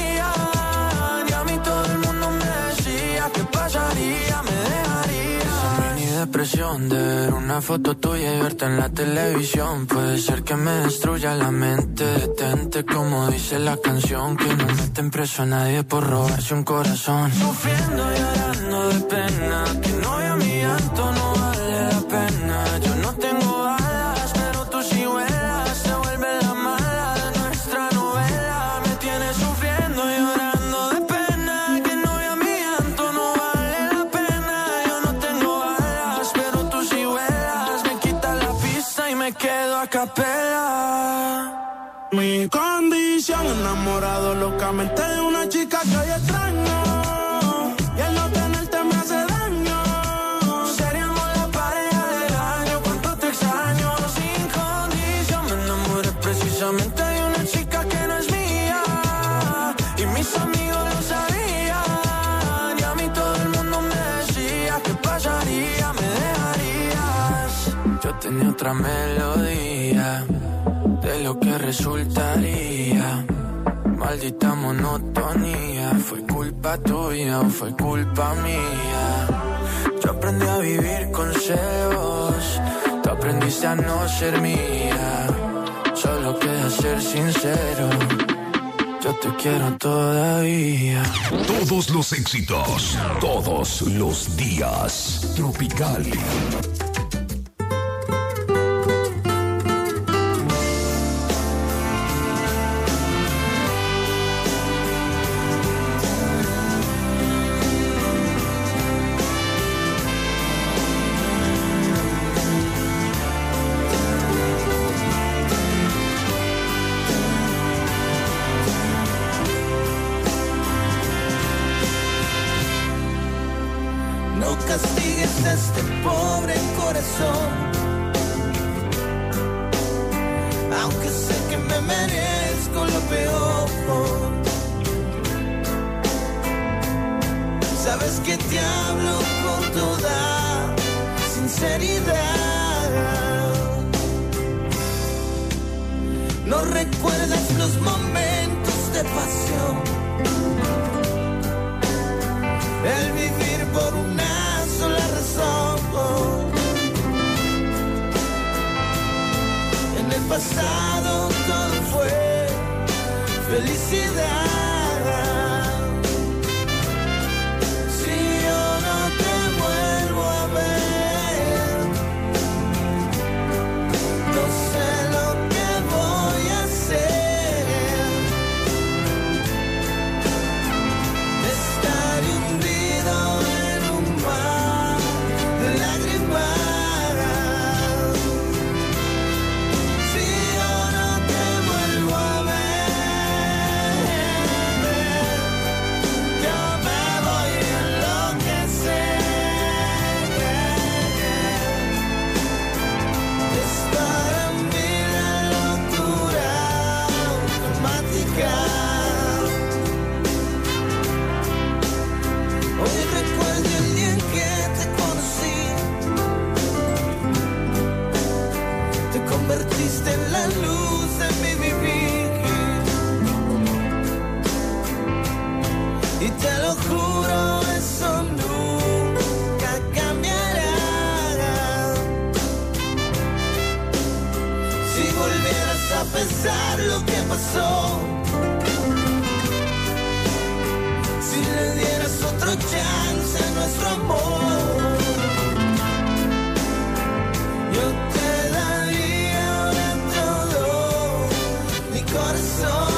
sabían. Y a mí todo el mundo me decía ¿qué pasaría? Me dejaría. Esa mini depresión de ver una foto tuya y verte en la televisión. Puede ser que me destruya la mente. Detente como dice la canción. Que no meten preso a nadie por robarse un corazón. Sufriendo y llorando de pena. Que no vea mi llanto, no vale la pena. Yo no tengo alas, pero tú sí vuelas. Se vuelve la mala de nuestra novela. Me tienes sufriendo y llorando de pena. Que no vea mi llanto, no vale la pena. Yo no tengo alas, pero tú sí vuelas. Me quitas la pista y me quedo a capela. Mi condición, enamorado locamente de una chica que hoy extraño. Y el no tenerte me hace daño. Seríamos la pareja del año, cuánto te extraño. Sin condición me enamoré precisamente de una chica que no es mía. Y mis amigos lo sabían. Y a mí todo el mundo me decía ¿qué pasaría? Me dejarías. Yo tenía otra melodía de lo que resultaría. Maldita monotonía. ¿Fue culpa tuya o fue culpa mía? Yo aprendí a vivir con celos. Tú aprendiste a no ser mía. Solo queda ser sincero. Yo te quiero todavía. Todos los éxitos, todos los días. Tropical. No castigues a este pobre corazón, aunque sé que me merezco lo peor. Sabes que te hablo con toda sinceridad. No recuerdas los momentos de pasión, el vivir por una sola razón. En el pasado todo fue felicidad. Si yo no te vuelvo a ver, no sé lo que voy a hacer. Estaré hundido en un mar de lágrimas. Si yo no te vuelvo a ver, confesar lo que pasó. Si le dieras otro chance a nuestro amor, yo te daría ahora todo mi corazón.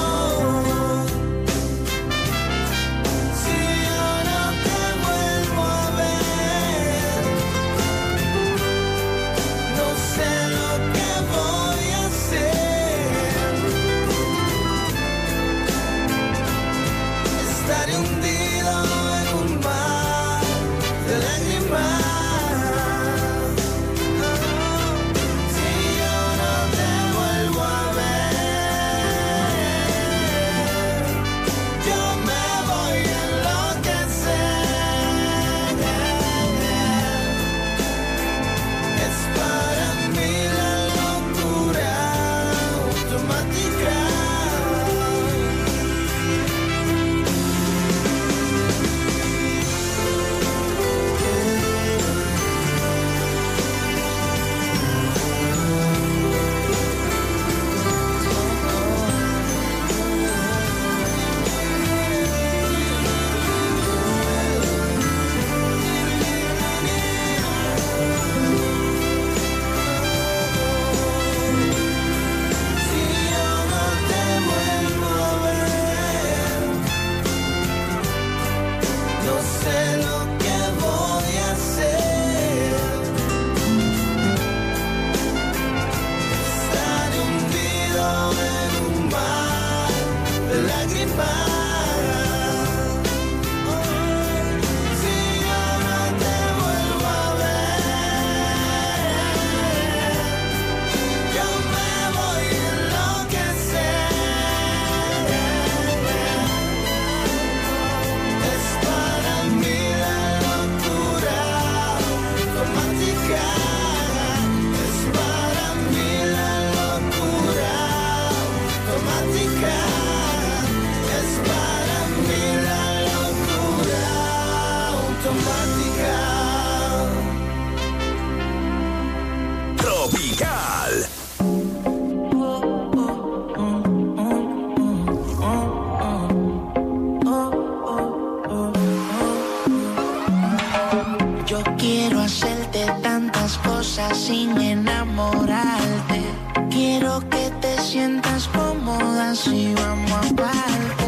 Si yo no te vuelvo a ver, no sé lo que voy a hacer. Estaré hundido en un mar de lágrimas. Sin enamorarte, quiero que te sientas cómoda si vamos aparte.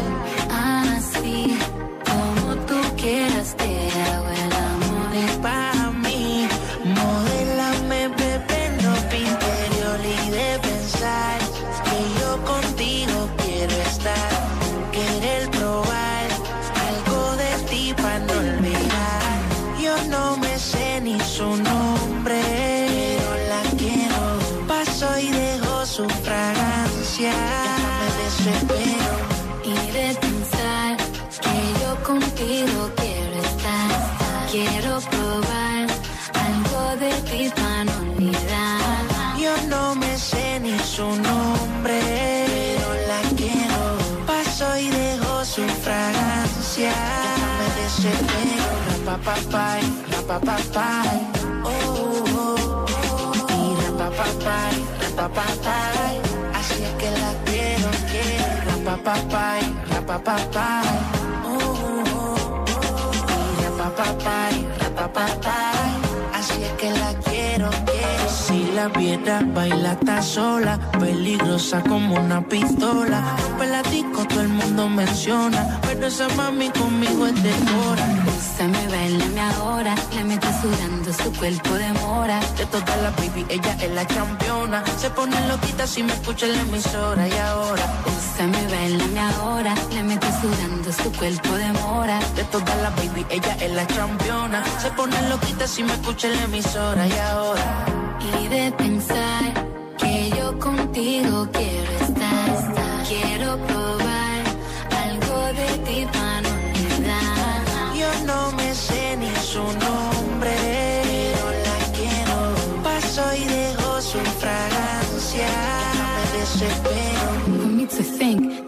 Así como tú quieras te hago el amor. Y para mí, modélame, bebé, ropa interior y de pensar que yo contigo quiero estar, querer probar algo de ti para no olvidar. Yo no me sé ni su nombre, y dejo su fragancia. Me desespero y de pensar que yo contigo quiero estar. Quiero probar algo de ti para no olvidar. Yo no me sé ni su nombre, pero la quiero. Paso y dejo su fragancia. Me desespero. Rapapapay, rapapapay. Rapapapay, así es que la quiero, rapapapay, rapapapay, rapapapay, rapapapay, así es que la quiero. Si la viera baila está sola, peligrosa como una pistola. Pelatico todo el mundo menciona, pero esa mami conmigo es de hora. Úsame, bailame ahora, la meto sudando, su cuerpo demora. De todas las baby, ella es la campeona. Se pone loquita si me escucha en la emisora. Y ahora, úsame, bailame ahora, la meto sudando, su cuerpo demora. De todas las baby, ella es la campeona. Se pone loquita si me escucha en la emisora. Y ahora, y de pensar que yo contigo quiero estar. Quiero probar algo de ti para no olvidar. Yo no me sé ni su nombre, pero la quiero. Paso y dejo su fragancia. Me desespero. For me to think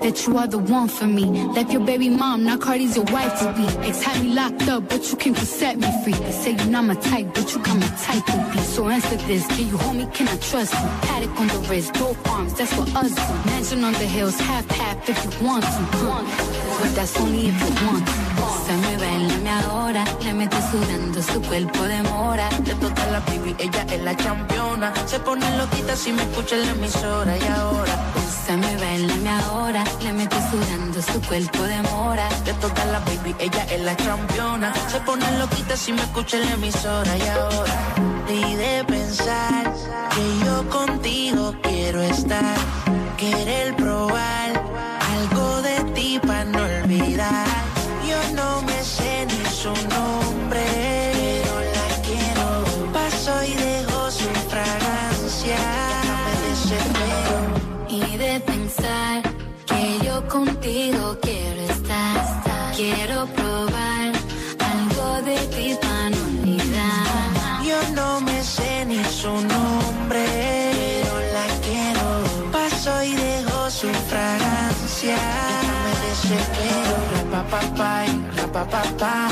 that you are the one for me. Left your baby mom, now Cardi's your wife to be. Ex had me locked up, but you came to set me free. They say you're not my type, but you got my type to be. So answer this, can you hold me, can I trust you? Paddock on the wrist, both arms, that's what us do. Mansion on the hills, half if you want to. But that's only if you want to. Se me baila, me adora, le mete sudando su cuerpo de mora. Le toca la baby, ella es la campeona. Se pone loquita si me escucha en la emisora y ahora. Se me baila, me adora, le mete sudando su cuerpo de mora. Le toca la baby, ella es la campeona. Se pone loquita si me escucha en la emisora y ahora. Y de pensar que yo contigo quiero estar, querer probar algo de ti para no olvidar. Yo no me sé ni su nombre, pero la quiero. Paso y dejo su fragancia, me desespero. Y de pensar que yo contigo quiero estar, quiero probar algo de ti para no olvidar. Yo no me sé ni su nombre, pero la quiero. Paso y dejo su fragancia, me desespero. Rapapapay, rapapapay,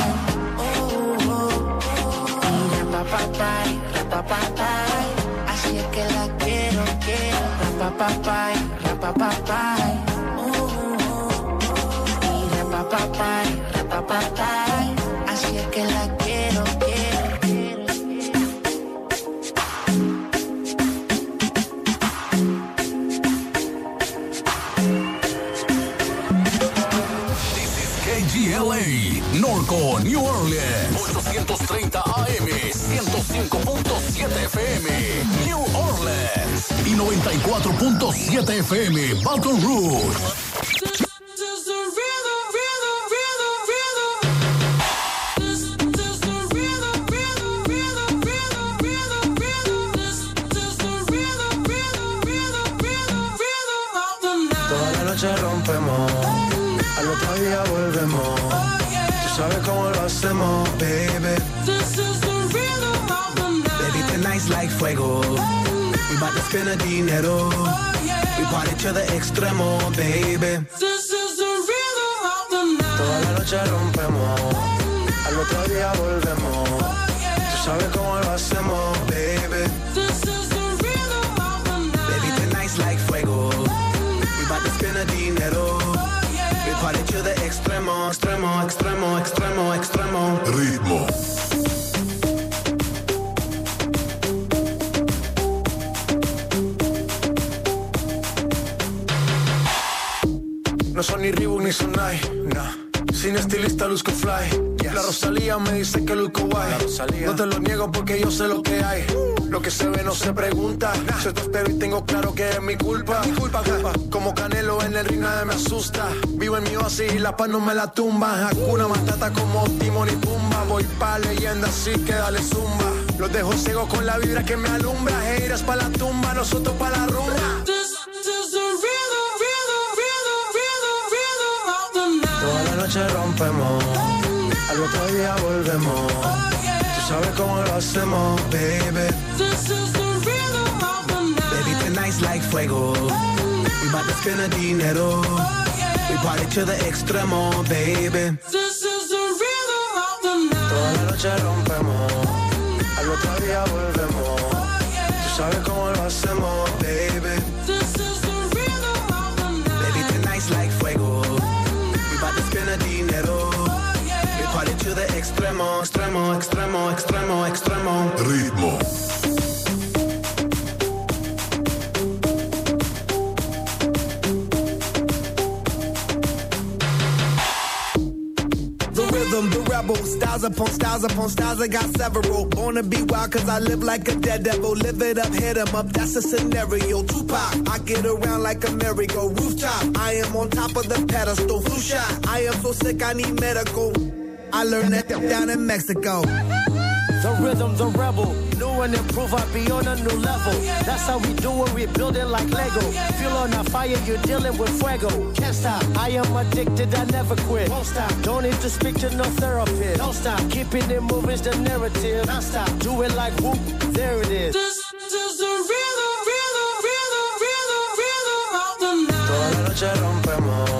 y rapapapay, así es que la quiero. rapapapay, rapapapay, y rapapapay, así es que la quiero. KGLA, Norco, New Orleans, 830 AM, 105.7 FM, New Orleans, y 94.7 FM, Baton Rouge. Toda la noche rompemos, al otro día volvemos. Tú sabes cómo lo hacemos, baby. Baby, tonight's like fuego. We bout to spend the dinero. We party to the extremo, baby. Toda la noche rompemos, al otro día volvemos. Tú sabes cómo lo hacemos, baby. Baby, tonight's like fuego. We bout to spend the dinero. We party to the extremo, extremo, extremo, extremo, extremo. Ritmo. No son ni Reebok ni Sonai, nah. Sin estilista luzco fly. Yes. La Rosalía me dice que luzco guay. No te lo niego porque yo sé lo que hay. Lo que se ve no se pregunta. Nah. Yo te espero y tengo claro que es mi culpa. Culpa. Como Canelo en el ring nadie me asusta. Vivo en mi oasis y la paz no me la tumba. Hakuna Matata como Timón y Pumba. Voy pa' leyenda así que dale zumba. Los dejo ciego con la vibra que me alumbra. Heiras pa' la tumba, nosotros pa' la rumba. Toda la noche rompemos, al otro día volvemos. Tú sabes cómo lo hacemos, baby. Baby, tonight's like fuego. We bout to spend the dinero. We party to the extremo, baby. Toda la noche rompemos, al otro día volvemos. Tú sabes cómo lo hacemos, baby. Baby, tonight's like fuego. Spend dinero. We party to the extremo, extremo, extremo, extremo, extremo. Ritmo. The rebel, styles upon styles upon styles, I got several. Born to be wild cause I live like a dead devil. Live it up, hit 'em up, that's a scenario. Tupac, I get around like a merry-go rooftop. I am on top of the pedestal, flu shot. I am so sick, I need medical. I learned that down in Mexico. The rhythm, the rebel. New and improve, I be on a new level. That's how we do it, we build it like Lego. Feel on a fire, you're dealing with fuego. Can't stop, I am addicted, I never quit. Won't stop, don't need to speak to no therapist. Don't stop, keeping it moving's the narrative. Don't stop, do it like whoop, there it is. This is the rhythm of the night. Toda la noche rompemos,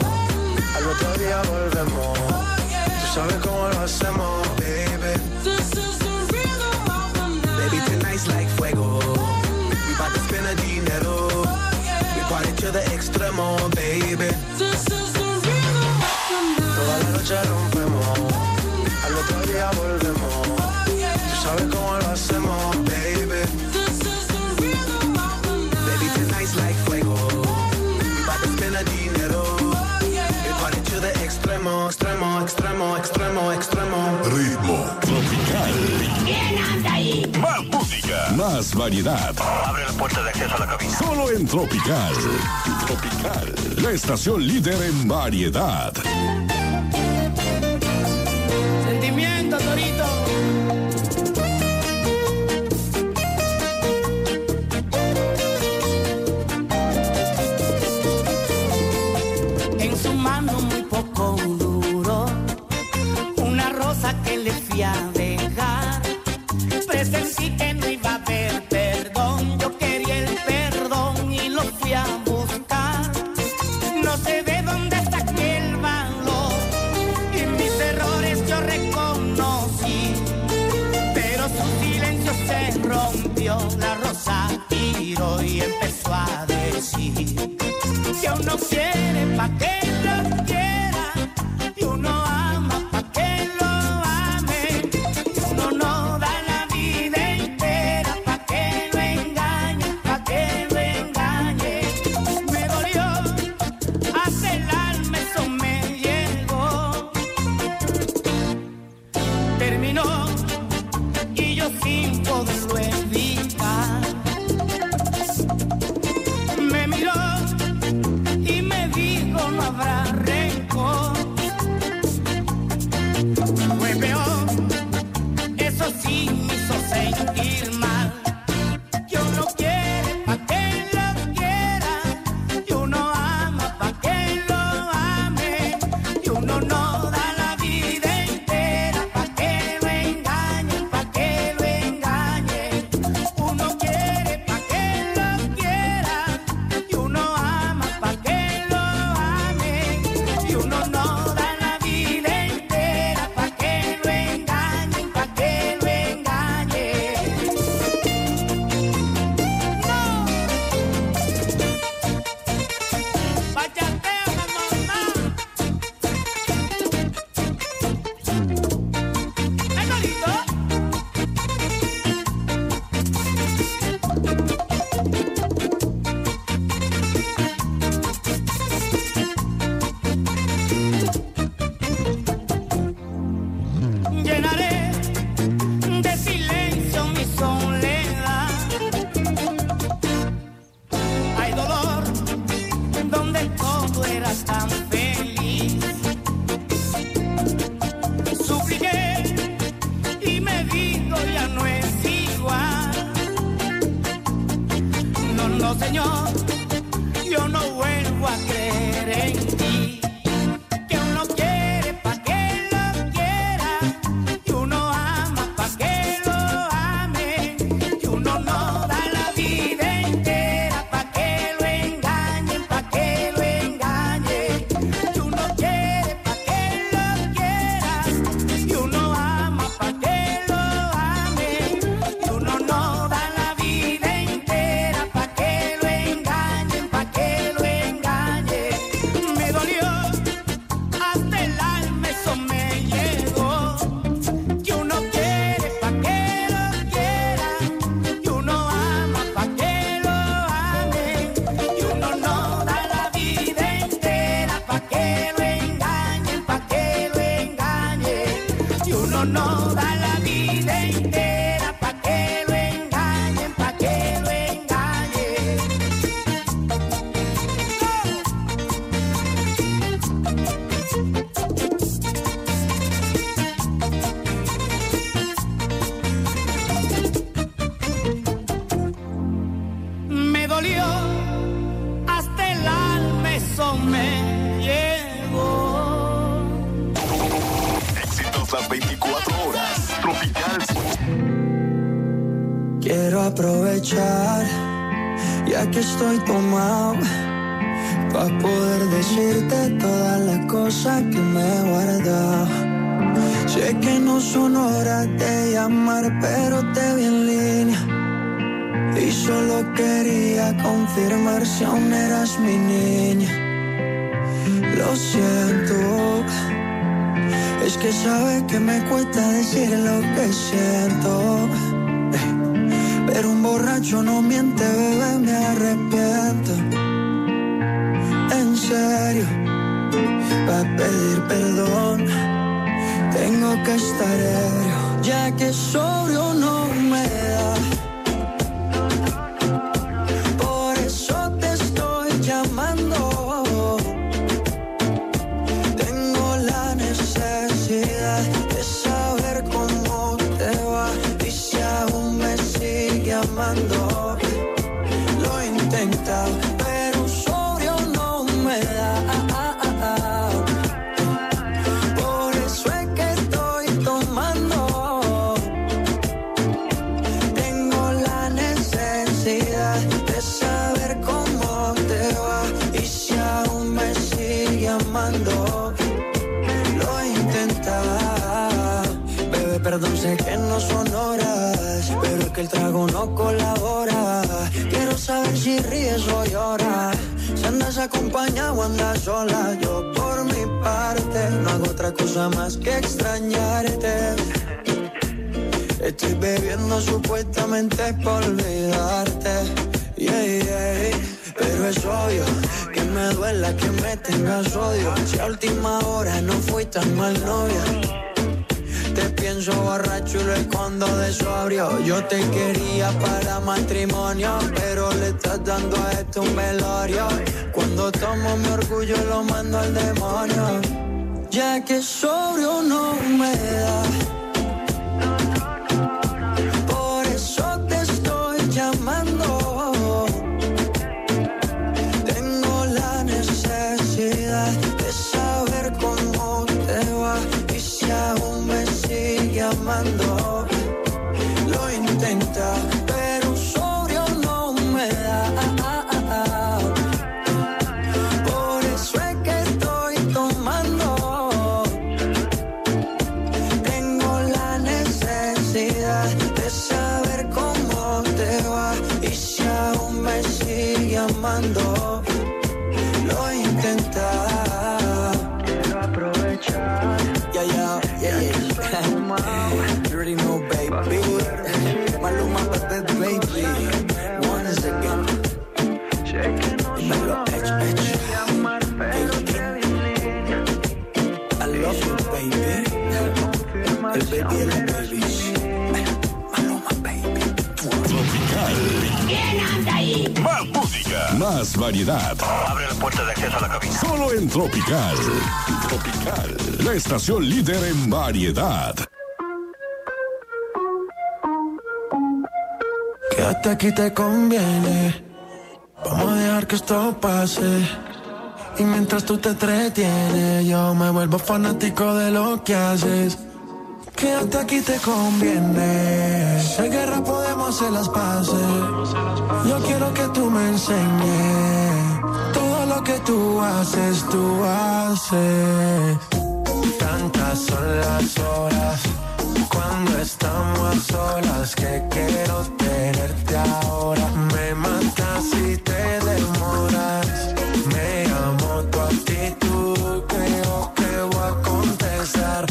hacemos, baby. This is the rhythm of the night. Baby, tonight's like fuego. We bout to spend the dinero. We party to the extremo, baby. This is the rhythm of the night. Toda la noche rompemos, al otro día volvemos. Tú sabes cómo lo hacemos, baby. This is the rhythm of the night. Baby, tonight's like fuego. We bout to spend the dinero. We party to the extremo, extremo, extremo, extremo, extremo. Ritmo tropical. ¿Quién anda ahí? Más música. Más variedad. Abre la puerta de acceso a la cabina. Solo en Tropical. Tropical. La estación líder en variedad. Sentimiento, Torito. En su mano muy poco duro, una rosa que le fui a dejar. Presentí que no iba a haber perdón, yo quería el perdón y lo fui a buscar. No sé de dónde saqué el valor y mis errores yo reconocí, pero su silencio se rompió, la rosa tiró y empezó a decir que uno quiere pa' que lo quiera y uno ama pa' que lo ame y uno no da la vida entera pa' que lo engañe, pa' que lo engañe. Me dolió, hasta el alma eso me llegó. Terminó y yo sin poderlo evitar. Me miró y me dijo no habrá rencor. Fue peor, eso sí me hizo sentir mal. Que uno quiere pa' que lo quiera y uno ama pa' que lo ame y uno no da la vida entera pa' que lo engañe, pa' que lo engañe. Uno quiere pa' que lo quiera y uno ama pa' que lo ame y uno no da la vida entera pa' que lo engañe, pa' que lo engañe. No. Bachateo, mamá. Ay, Norito. Llenaré de silencio mi soledad. Hay dolor donde todo era tan feliz. Supliqué y me dijo ya no es igual. No, no, señor, yo no vuelvo a creer en ti. Que uno quiere pa' que lo quiera y uno ama pa' que lo ame y uno no da la vida entera pa' que lo engañen, pa' que lo engañe. Y uno quiere pa' que lo quiera y uno ama pa' que lo ame y uno no da la vida entera pa' que lo engañen, pa' que lo engañe. Me dolió, hasta el alma eso me llegó. Que uno quiere pa' que lo quiera y uno ama pa' que lo ame y uno no da la vida entera pa' que lo engañen, pa' que lo engañe. Y uno no da la vida entera pa' que lo engañen, pa' que lo engañe. Me dolió, hasta el alma eso me llegó. Éxitos las 24 horas. Tropical. Quiero aprovechar, ya que estoy tomado, pa' poder decirte todas las cosas que me he guardado. Sé que no son horas de llamar, pero te vi en línea. Y solo quería confirmar si aún eras mi niña. Lo siento, es que sabes que me cuesta decir lo que siento. Pero un borracho no miente, bebé, me arrepiento. En serio, para pedir perdón tengo que estar ebrio, ya que sobrio no me da. Por eso te estoy llamando. Tengo la necesidad de saber cómo te va y si aún me sigue amando. Lo he intentado, pero sobrio no me da. Lo intentaba, bebé, perdón, sé que no son horas, pero es que el trago no colabora. Quiero saber si ríes o lloras, si andas acompañado o andas sola. Yo por mi parte no hago otra cosa más que extrañarte. Estoy bebiendo supuestamente por olvidarte, pero es obvio que me duela que me tengas odio. Si a última hora no fui tan mal novia, te pienso borracho y lo escondo de sobrio. Yo te quería para matrimonio, pero le estás dando a esto un velorio. Cuando tomo mi orgullo lo mando al demonio, ya que sobrio no me da. Por eso te estoy llamando. De saber cómo te va y si aún me sigue amando. Lo intenta, pero sobrio no me da. Por eso es que estoy tomando. Tengo la necesidad de saber cómo te va y si aún me sigue amando. Lo intenta. Quiero aprovechar. Yeah. You already know, baby. Maluma, baby. Once again. Dímelo, I love you, baby. El baby y la baby. Maluma, baby. Tropical. ¿Quién anda ahí? Más música. Más variedad. Abre la puerta de acceso a la cabina. Solo en Tropical. Tropical. La estación líder en variedad. Quédate aquí, te conviene. Vamos a dejar que esto pase. Y mientras tú te entretienes, yo me vuelvo fanático de lo que haces. Quédate aquí, te conviene. Si hay guerra podemos hacer las paces. Yo quiero que tú me enseñes todo lo que tú haces, Tantas son las horas cuando estamos a solas que quiero tenerte ahora. Me matas si te demoras. Me amo tu actitud, creo que voy a contestar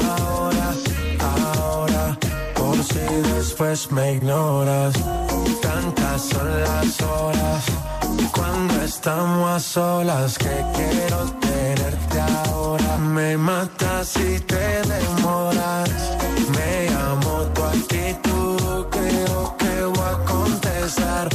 ahora, por si después me ignoras. Tantas son las horas cuando estamos a solas que quiero tenerte ahora. Me matas si te demoras. Me amo tu actitud, creo que voy a contestar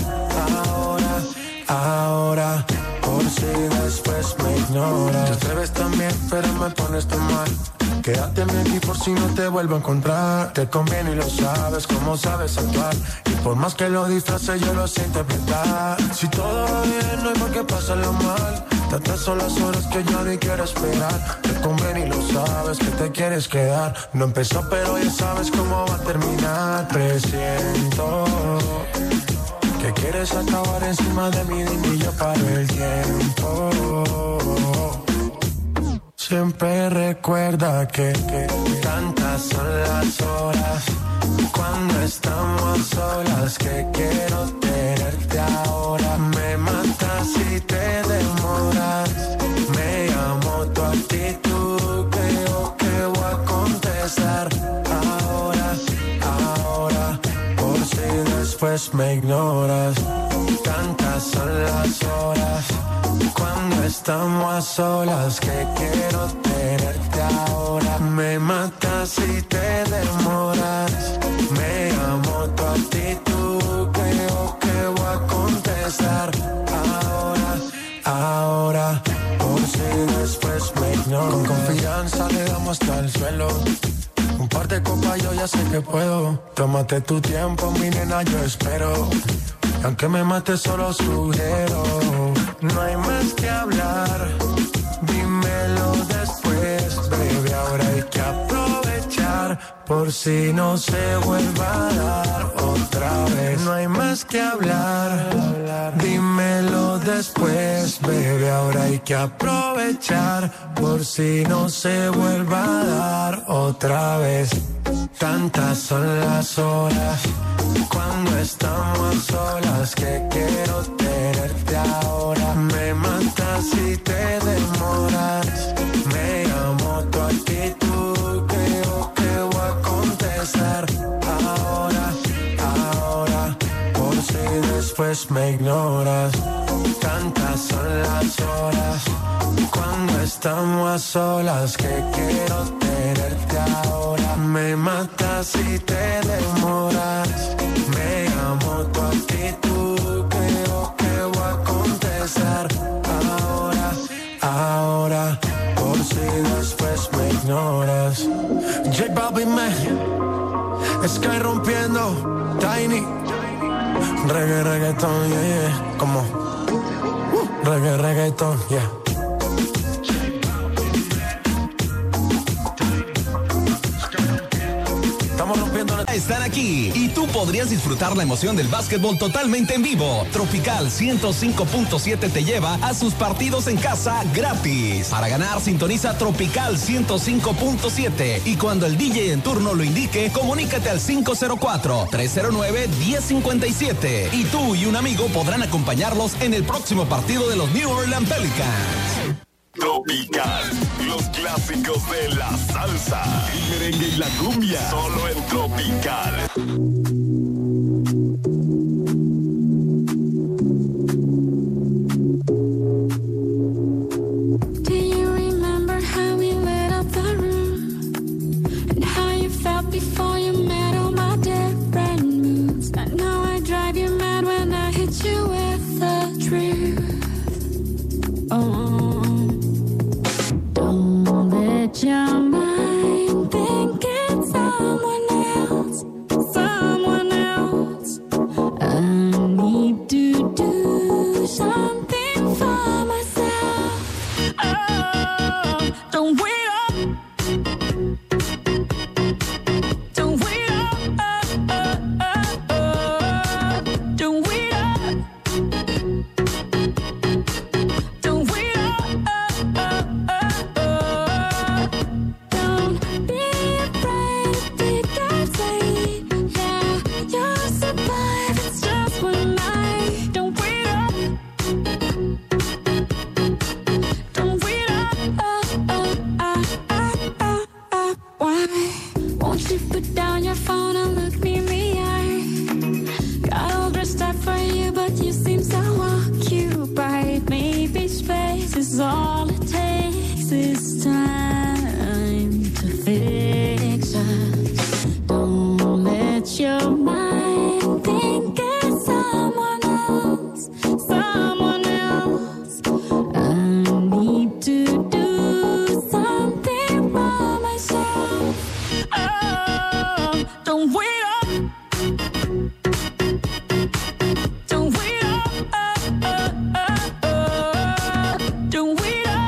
ahora, por si después me ignoras. Te atreves también, pero me pones tan mal. Quédate aquí por si no te vuelvo a encontrar. Te conviene y lo sabes, como sabes actuar. Y por más que lo disfraces, yo lo sé interpretar. Si todo va bien, no hay por qué pasarlo mal. Tantas son las horas que yo ni quiero esperar. Te conviene y lo sabes, que te quieres quedar. No empezó, pero ya sabes cómo va a terminar. Presiento que quieres acabar encima de mí, y yo paro el tiempo. Siempre recuerda que tantas son las horas cuando estamos a solas, que quiero tenerte ahora. Me matas si te demoras, me llamo tu actitud, creo que voy a contestar ahora, por si después me ignoras. Tantas son las horas cuando estamos a solas, que quiero tenerte ahora. Me matas si te demoras, me llamo tu actitud, creo que voy a contestar ahora, por si después me ignoras. Con confianza le damos hasta el suelo, un par de copas yo ya sé que puedo. Tómate tu tiempo, mi nena, yo espero. Aunque me mate solo sugiero, no hay más que hablar, dímelo después, baby, ahora hay que aprovechar, por si no se vuelva a dar otra vez. No hay más que hablar, dímelo después, baby, ahora hay que aprovechar, por si no se vuelva a dar otra vez. Tantas son las horas cuando estamos solas, que quiero tenerte ahora. Me matas si te demoras, me llamo tu actitud, creo que voy a contestar ahora, por si después me ignoras. Tantas son las horas cuando estamos a solas, que quiero tenerte ahora. Me matas si te demoras, me llamo tu actitud, creo que voy a contestar ahora, por si después me ignoras. J Balvin, Sky rompiendo, Tiny, reggaeton, yeah, como reggaeton, yeah. Están aquí y tú podrías disfrutar la emoción del básquetbol totalmente en vivo. Tropical 105.7 te lleva a sus partidos en casa gratis. Para ganar, sintoniza Tropical 105.7 y cuando el DJ en turno lo indique, comunícate al 504-309-1057 y tú y un amigo podrán acompañarlos en el próximo partido de los New Orleans Pelicans. Tropical, los clásicos de la salsa, el merengue y la cumbia, solo en Tropical. Do you remember how we lit up the room and how you felt before you met all my different moods? I know I drive you mad when I hit you with the truth. Oh. Let your mind think it's someone else, someone else. I need to do something for myself. Oh, don't wait up. Don't wait up. Don't wait up. Don't wait up. All it takes is time to fix us. Don't let your mind think it's someone else, someone else. I need to do something for myself. Oh, don't wait up. Don't wait up. Don't wait up.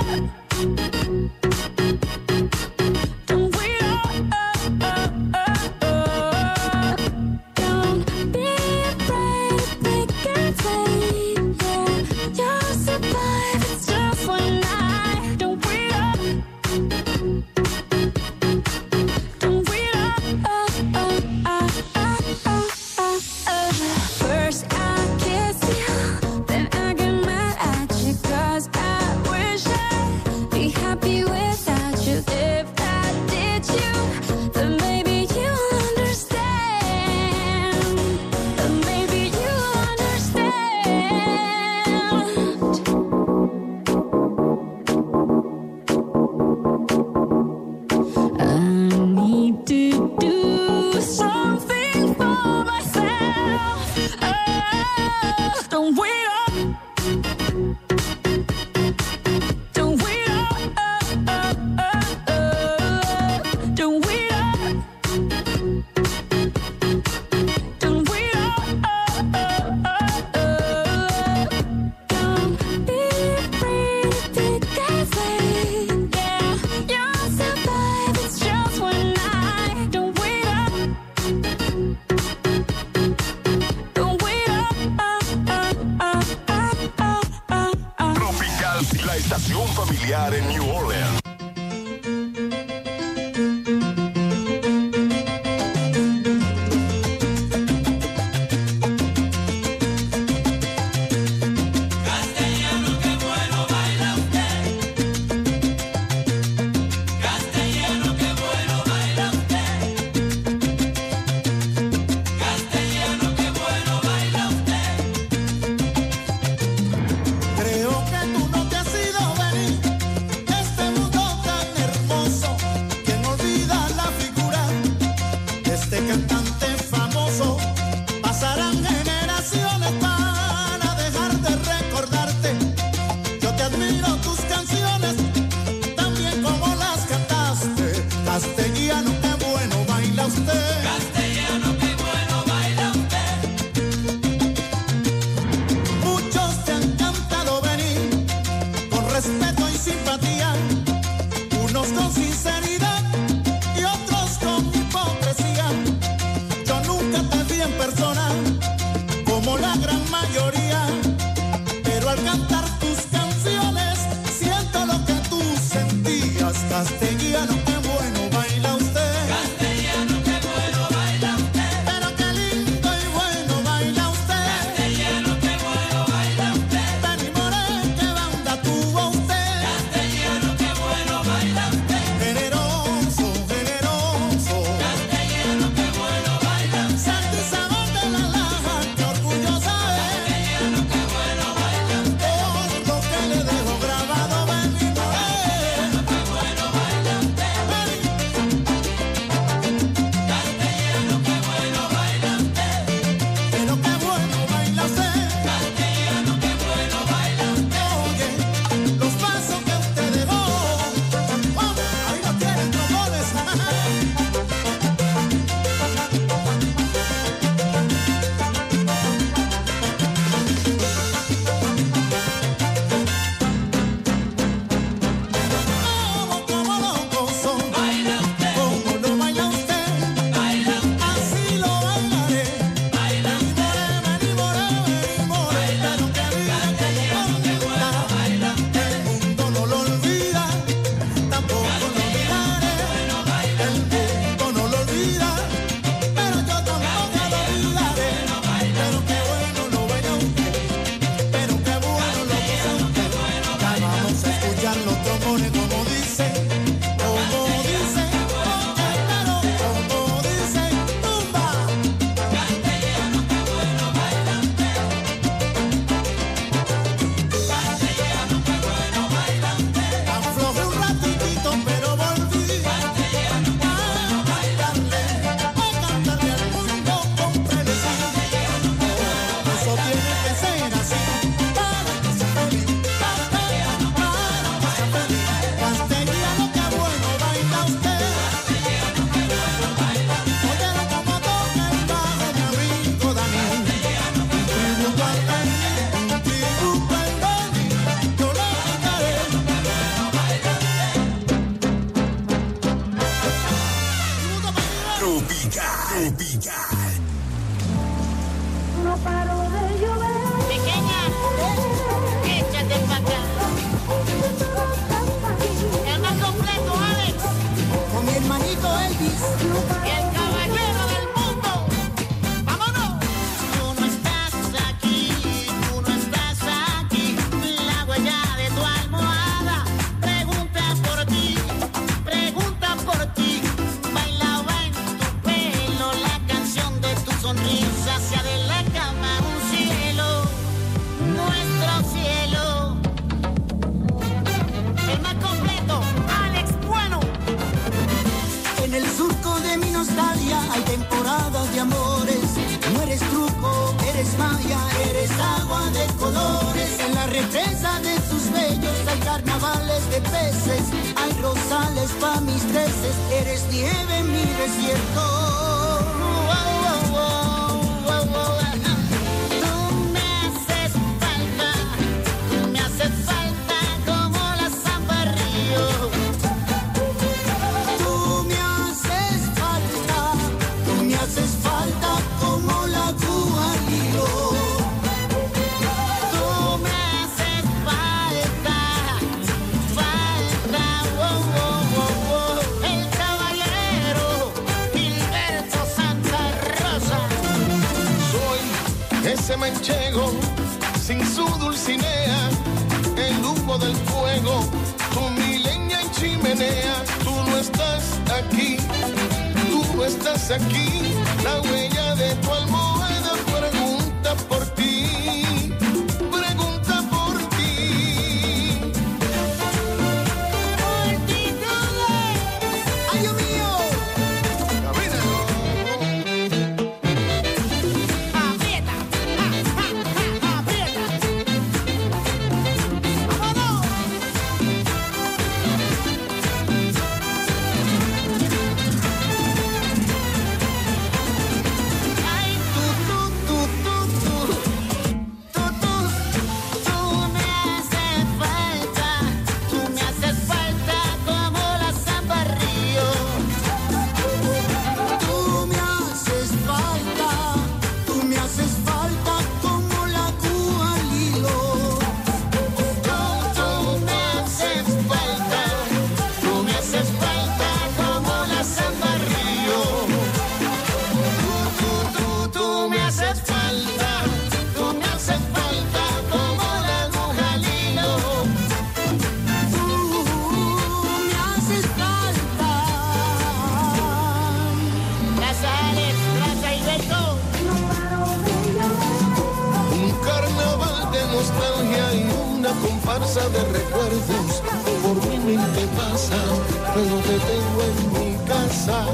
Don't wait up. Don't wait up. Don't wait up. Don't wait up. Don't be afraid to take a flight. Yeah, you'll survive. It's just one night. Don't wait up. Don't wait up. Tropical, la estación familiar en New Orleans. Castellano, qué bueno baila usted. Castellano, qué bueno baila usted. Castellano, qué bueno baila usted. Creo que tú no te has ido a venir de este mundo tan hermoso. ¿Quién olvida la figura de este cantante famoso? Pasarán generaciones para dejar de recordarte. Yo te admiro tus canciones, también como las cantaste. Castellano, qué bueno baila usted. Castellano, qué bueno baila usted. Muchos te han cantado venir con respeto y simpatía, unos con sinceridad y otros con hipocresía. Yo nunca te vi en persona como la gran mayoría, pero al cantar tus canciones siento lo que tú sentías. Castellano, qué bueno baila usted. Castellano, qué bueno baila usted. Pero qué lindo y bueno baila usted. Castellano, qué bueno baila usted. Benny Moré, qué banda tuvo usted. Castellano, qué bueno baila usted. Generoso, generoso. Castellano, qué bueno baila usted. Santo y sabor de la laja, qué orgullosa es. Castellano, qué bueno baila usted. Todo lo que le dejo grabado, Benny Moré. Qué bueno baila usted. Castellano, qué bueno baila usted. Pero qué bueno baila usted. Castellano, qué bueno baila usted. Oye, los pasos que usted dejó. Vamos, ahí lo tienen, trombones. Como loco son. Baila usted. Como lo baila usted. Baila usted. Así lo bailaré. Baila usted. Benny Moré, Benny Moré. Pero qué vida que le bonita. Baila usted. El mundo no lo olvida, tampoco lo olvidaré. El mundo no lo olvida, pero yo tampoco lo olvidaré. Pero qué bueno lo baila usted, pero qué bueno lo goza usted. Ya vamos a escuchar los trombones como dice, como dice, pero como dice, tumba. Castellano, qué bueno baila usted. Castellano, qué bueno baila usted. Aflojé un ratitito, pero volví a bailarle, a cantarle al mundo con frenesí. Eso tiene que ser así, para que sea feliz, para que sea feliz. Castellano, qué bueno baila usted. Óyelo como toca el bajo mi amigo Daniel. Un tributo al Benny, un tributo al Benny, yo le cantaré. Tropical. No paro de llover. Pequeña, échate pa' acá. El más completo, Alex. Con mi hermanito Elvis. El caballero del mundo. ¡Vámonos! Tú no estás aquí, tú no estás aquí. La huella de tu almohada pregunta por ti, pregunta por ti. Bailaba en tu pelo la canción de tu sonrisa. Hacia de la cama un cielo, nuestro cielo. El más completo, Alex Bueno. En el surco de mi la represa de tus bellos hay carnavales de peces, hay rosales pa' mis peces, eres nieve en mi desierto. Tú me haces falta como la Zampa Río. Tú me haces falta como la Cuba Lilo. Ese manchego sin su dulcinea, el humo del fuego, tu mi leña en chimenea. Tú no estás aquí, la huella de tu almohada pregunta por ti, pregunta por ti. Por ti todo, ay Dios mío, comparsa de recuerdos por mi mente pasa, pero te tengo en mi casa.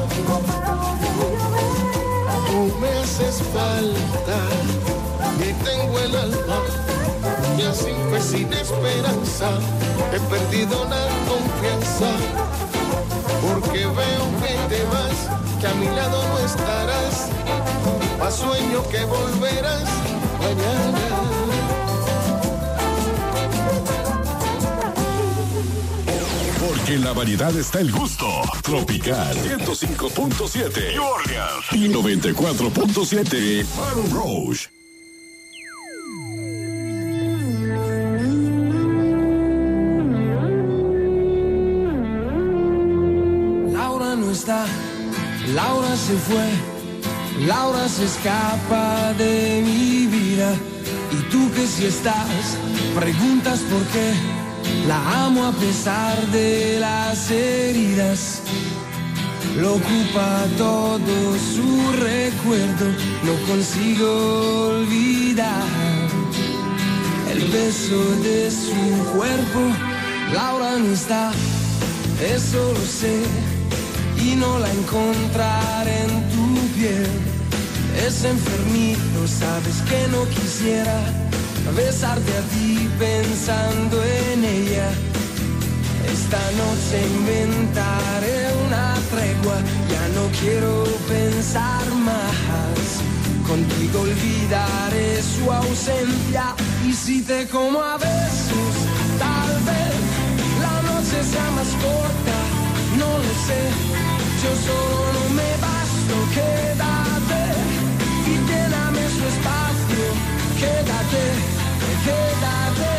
Tú me haces falta y tengo el alma y así pues sin esperanza he perdido la confianza, porque veo que te vas, que a mi lado no estarás, más sueño que volverás mañana. Porque en la variedad está el gusto. Tropical 105.7 New Orleans y 94.7 Baton Rouge. Laura no está, Laura se fue, Laura se escapa de mi vida. Y tú que si estás, preguntas por qué. La amo a pesar de las heridas. Lo ocupa todo su recuerdo. No consigo olvidar el beso de su cuerpo. Laura no está, eso lo sé. Y no la encontraré en tu piel. Es enfermito, sabes que no quisiera besarte a ti pensando en ella. Esta noche inventaré una tregua, ya no quiero pensar más. Contigo olvidaré su ausencia y si te como a besos, tal vez la noche sea más corta, no lo sé. Yo solo no me basto, quédate y lléname su espacio, quédate, quédate.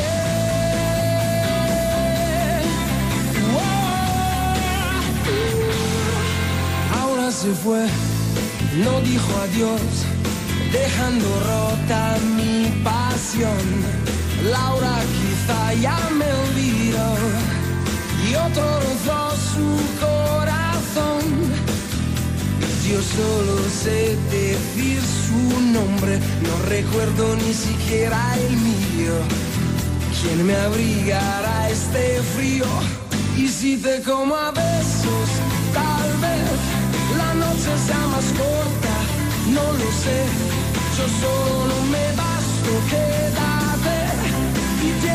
Ahora se fue, no dijo adiós, dejando rota mi pasión. Laura quizá ya me olvidó y otro rozó su corazón. Yo solo sé decir su nombre, no recuerdo ni siquiera el mío. ¿Quién me abrigará este frío? Y si te como a besos, tal vez la noche sea más corta, no lo sé. Yo solo no me basto, quédate y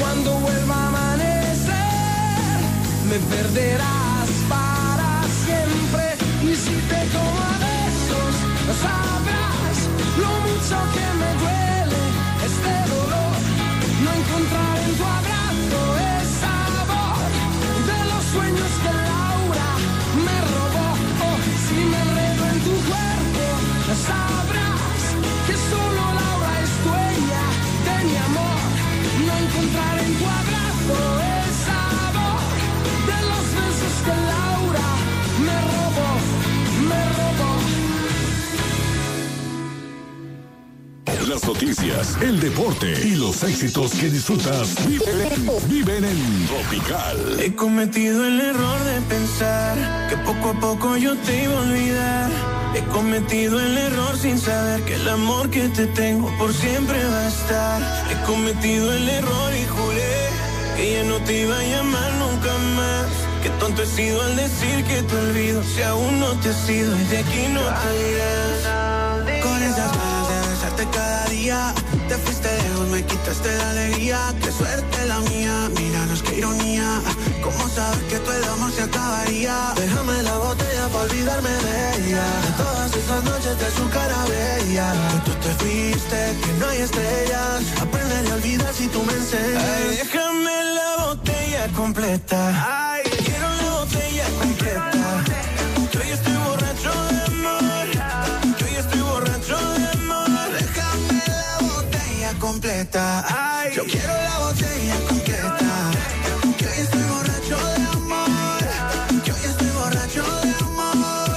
Cuando vuelva a amanecer, me perderás para siempre. Y si te como a besos, sabrás lo mucho que me duele este dolor. No encontrar en tu abrazo el sabor de los sueños que Laura me robó. Oh, si me enredo en tu cuerpo, sabrás que solo Laura es dueña de mi amor. No encontrar en tu abrazo el sabor de los besos que Laura me robó, me robó. Las noticias, el deporte y los éxitos que disfrutas viven en Tropical. He cometido el error de pensar que poco a poco yo te iba a olvidar. He cometido el error sin saber que el amor que te tengo por siempre va a estar. He cometido el error y juré que ya no te iba a llamar nunca más. Qué tonto he sido al decir que te olvido, si aún no te has ido y de aquí no te irás. Con esas ganas de besarte cada día, te fuiste lejos, me quitaste la alegría. Qué suerte la mía, míranos qué ironía. ¿Cómo sabes que todo el amor se acabaría? Déjame la botella para olvidarme de ella, de todas esas noches de su cara bella. Que tú te fuiste, que no hay estrellas. Aprende a olvidar si tú me enseñas. Ay, déjame la botella completa. Ay, quiero la botella completa. Yo ya estoy borracho de amor. Yo ya estoy borracho de amor. Déjame la botella completa. Ay, yo quiero la botella completa. Yo ya estoy borracho de amor. Yo ya estoy borracho de amor.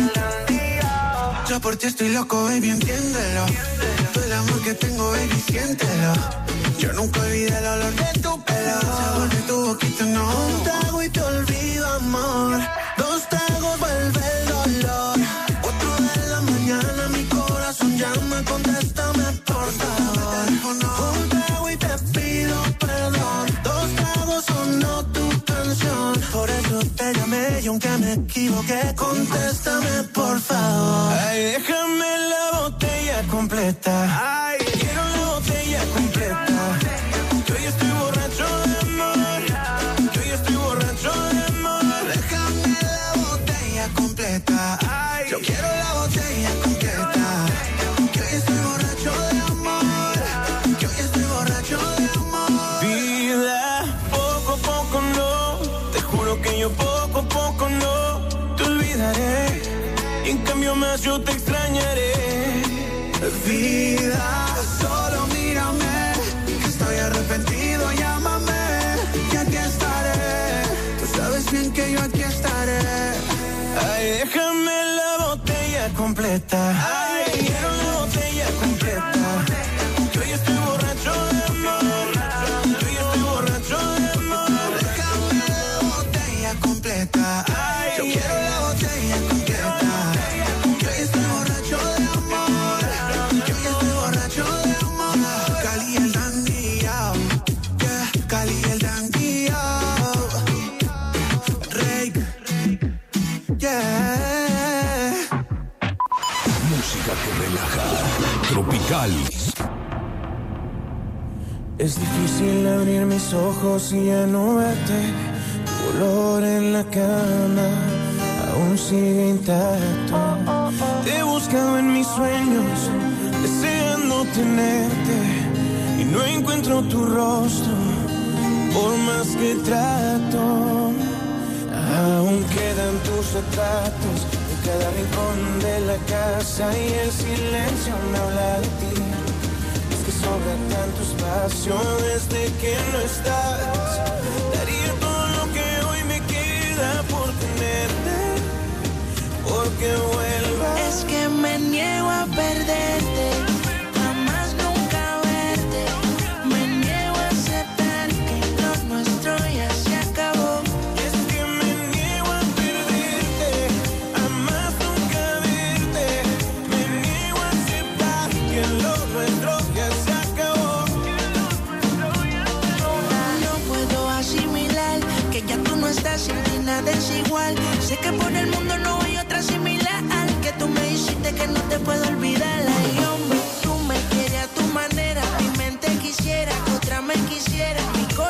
Yo por ti estoy loco, baby, entiéndelo. Todo el amor que tengo, baby, siéntelo. Yo nunca olvidé el olor de tu pelo, el sabor de tu boquita, no. Un trago y te olvido, amor. Dos tragos vuelve el dolor. Otro de la mañana, mi corazón llama, contéstame, por favor. Un trago y te pido perdón. Dos tragos sonó tu canción. Por eso te llamé y aunque me equivoqué, contéstame, por favor. Ay, déjame la botella completa. Ay, quiero la botella completa. Yo ya estoy borracho de amor. Yo ya estoy borracho de amor. Déjame la botella completa. Ay, yo quiero la botella completa. Yo ya estoy borracho de amor. Yo ya estoy borracho de amor. Vida, poco a poco no. Te juro que yo poco a poco no te olvidaré. Y en cambio más yo te extrañaré. Vida, solo mírame, que estoy arrepentido, llámame, y aquí estaré. Tú sabes bien que yo aquí estaré. Ay, déjame la botella completa. Ay, quiero la botella completa. Yo ya estoy borracho de amor. Yo ya estoy borracho de amor. Déjame la botella completa. Ay, yo quiero la botella completa. Yo ya estoy borracho de amor. Yo ya estoy borracho de amor. Cali el dandy, yeah. Cali el dandy, Rey, yeah. Música que relaja. Tropical. Es difícil abrir mis ojos y ya no verte. Tu olor en la cama aún sigue intacto. Te he buscado en mis sueños, deseando tenerte, y no encuentro tu rostro, por más que trato. Aún quedan tus retratos en cada rincón de la casa, y el silencio me habla de ti. Es que sobra tanto espacio desde que no estás. Daría todo lo que hoy me queda por tenerte, porque vuelvas. Es que me niego a perderte, jamás nunca verte. Me niego a aceptar que lo nuestro ya se acabó. Es que me niego a perderte, jamás nunca verte. Me niego a aceptar que lo nuestro ya se acabó. No puedo asimilar que ya tú no estás, sin ti nada es igual. Sé que por el mundo no hay otra similar, que tú me hiciste que no te puedo olvidar. Ay, hombre, tú me quieres a tu manera, mi mente quisiera que otra me quisiera. Mi corazón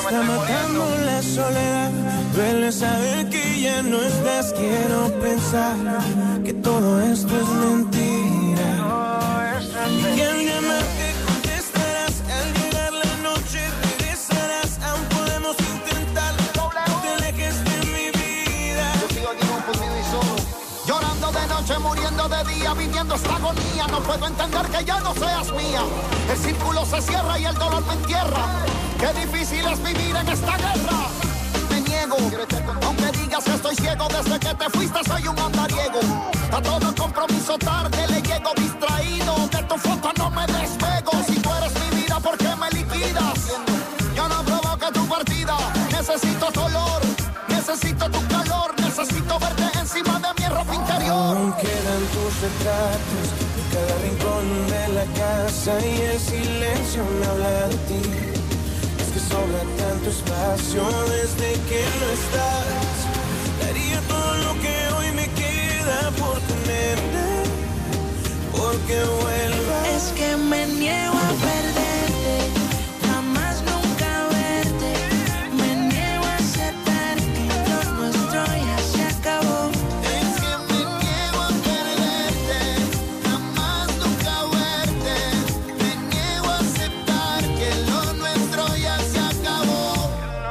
está matando la soledad. Duele saber que ya no estás. Quiero pensar que todo esto es mentira. Y al llamarte contestarás. Al llegar la noche regresarás. Aún podemos intentarlo. No te alejes de mi vida. Yo sigo aquí confundido y solo. Llorando de noche, muriendo de día, viviendo esta agonía. No puedo entender que ya no seas mía. El círculo se cierra y el dolor me entierra. Qué difícil es vivir en esta guerra. Me niego, aunque digas que estoy ciego. Desde que te fuiste soy un andariego. A todo compromiso tarde le llego distraído. De tu foto no me despego. Si tú eres mi vida, ¿por qué me liquidas? Yo no provoqué tu partida. Necesito tu olor, necesito tu calor. Necesito verte encima de mi ropa interior. Aún quedan tus retratos en cada rincón de la casa. Y el silencio me habla de ti. Es que sobra tanto espacio desde que no estás. Daría todo lo que hoy me queda por tenerte, porque vuelvas. Es que me niego a perderte, jamás nunca verte. Me niego a aceptar que lo nuestro ya se acabó. Es que me niego a perderte, jamás nunca verte. Me niego a aceptar que lo nuestro ya se acabó.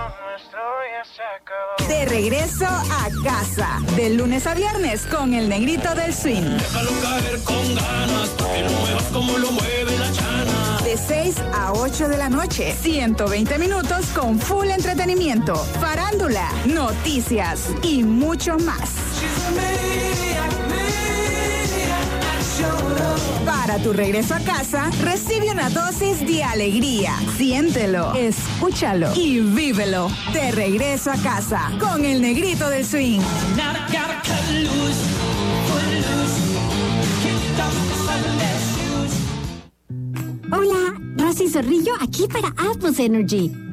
De regreso a casa, de lunes a viernes con el Negrito del Swing. Déjalo caer con ganas, que lo muevas como lo mueve la chana. De 6 a 8 de la noche, 120 minutos con full entretenimiento, farándula, noticias y mucho más. Para tu regreso a casa, recibe una dosis de alegría. Siéntelo, escúchalo y vívelo. De regreso a casa con el Negrito del Swing. Hola, Rosy Zorrillo aquí para Atmos Energy.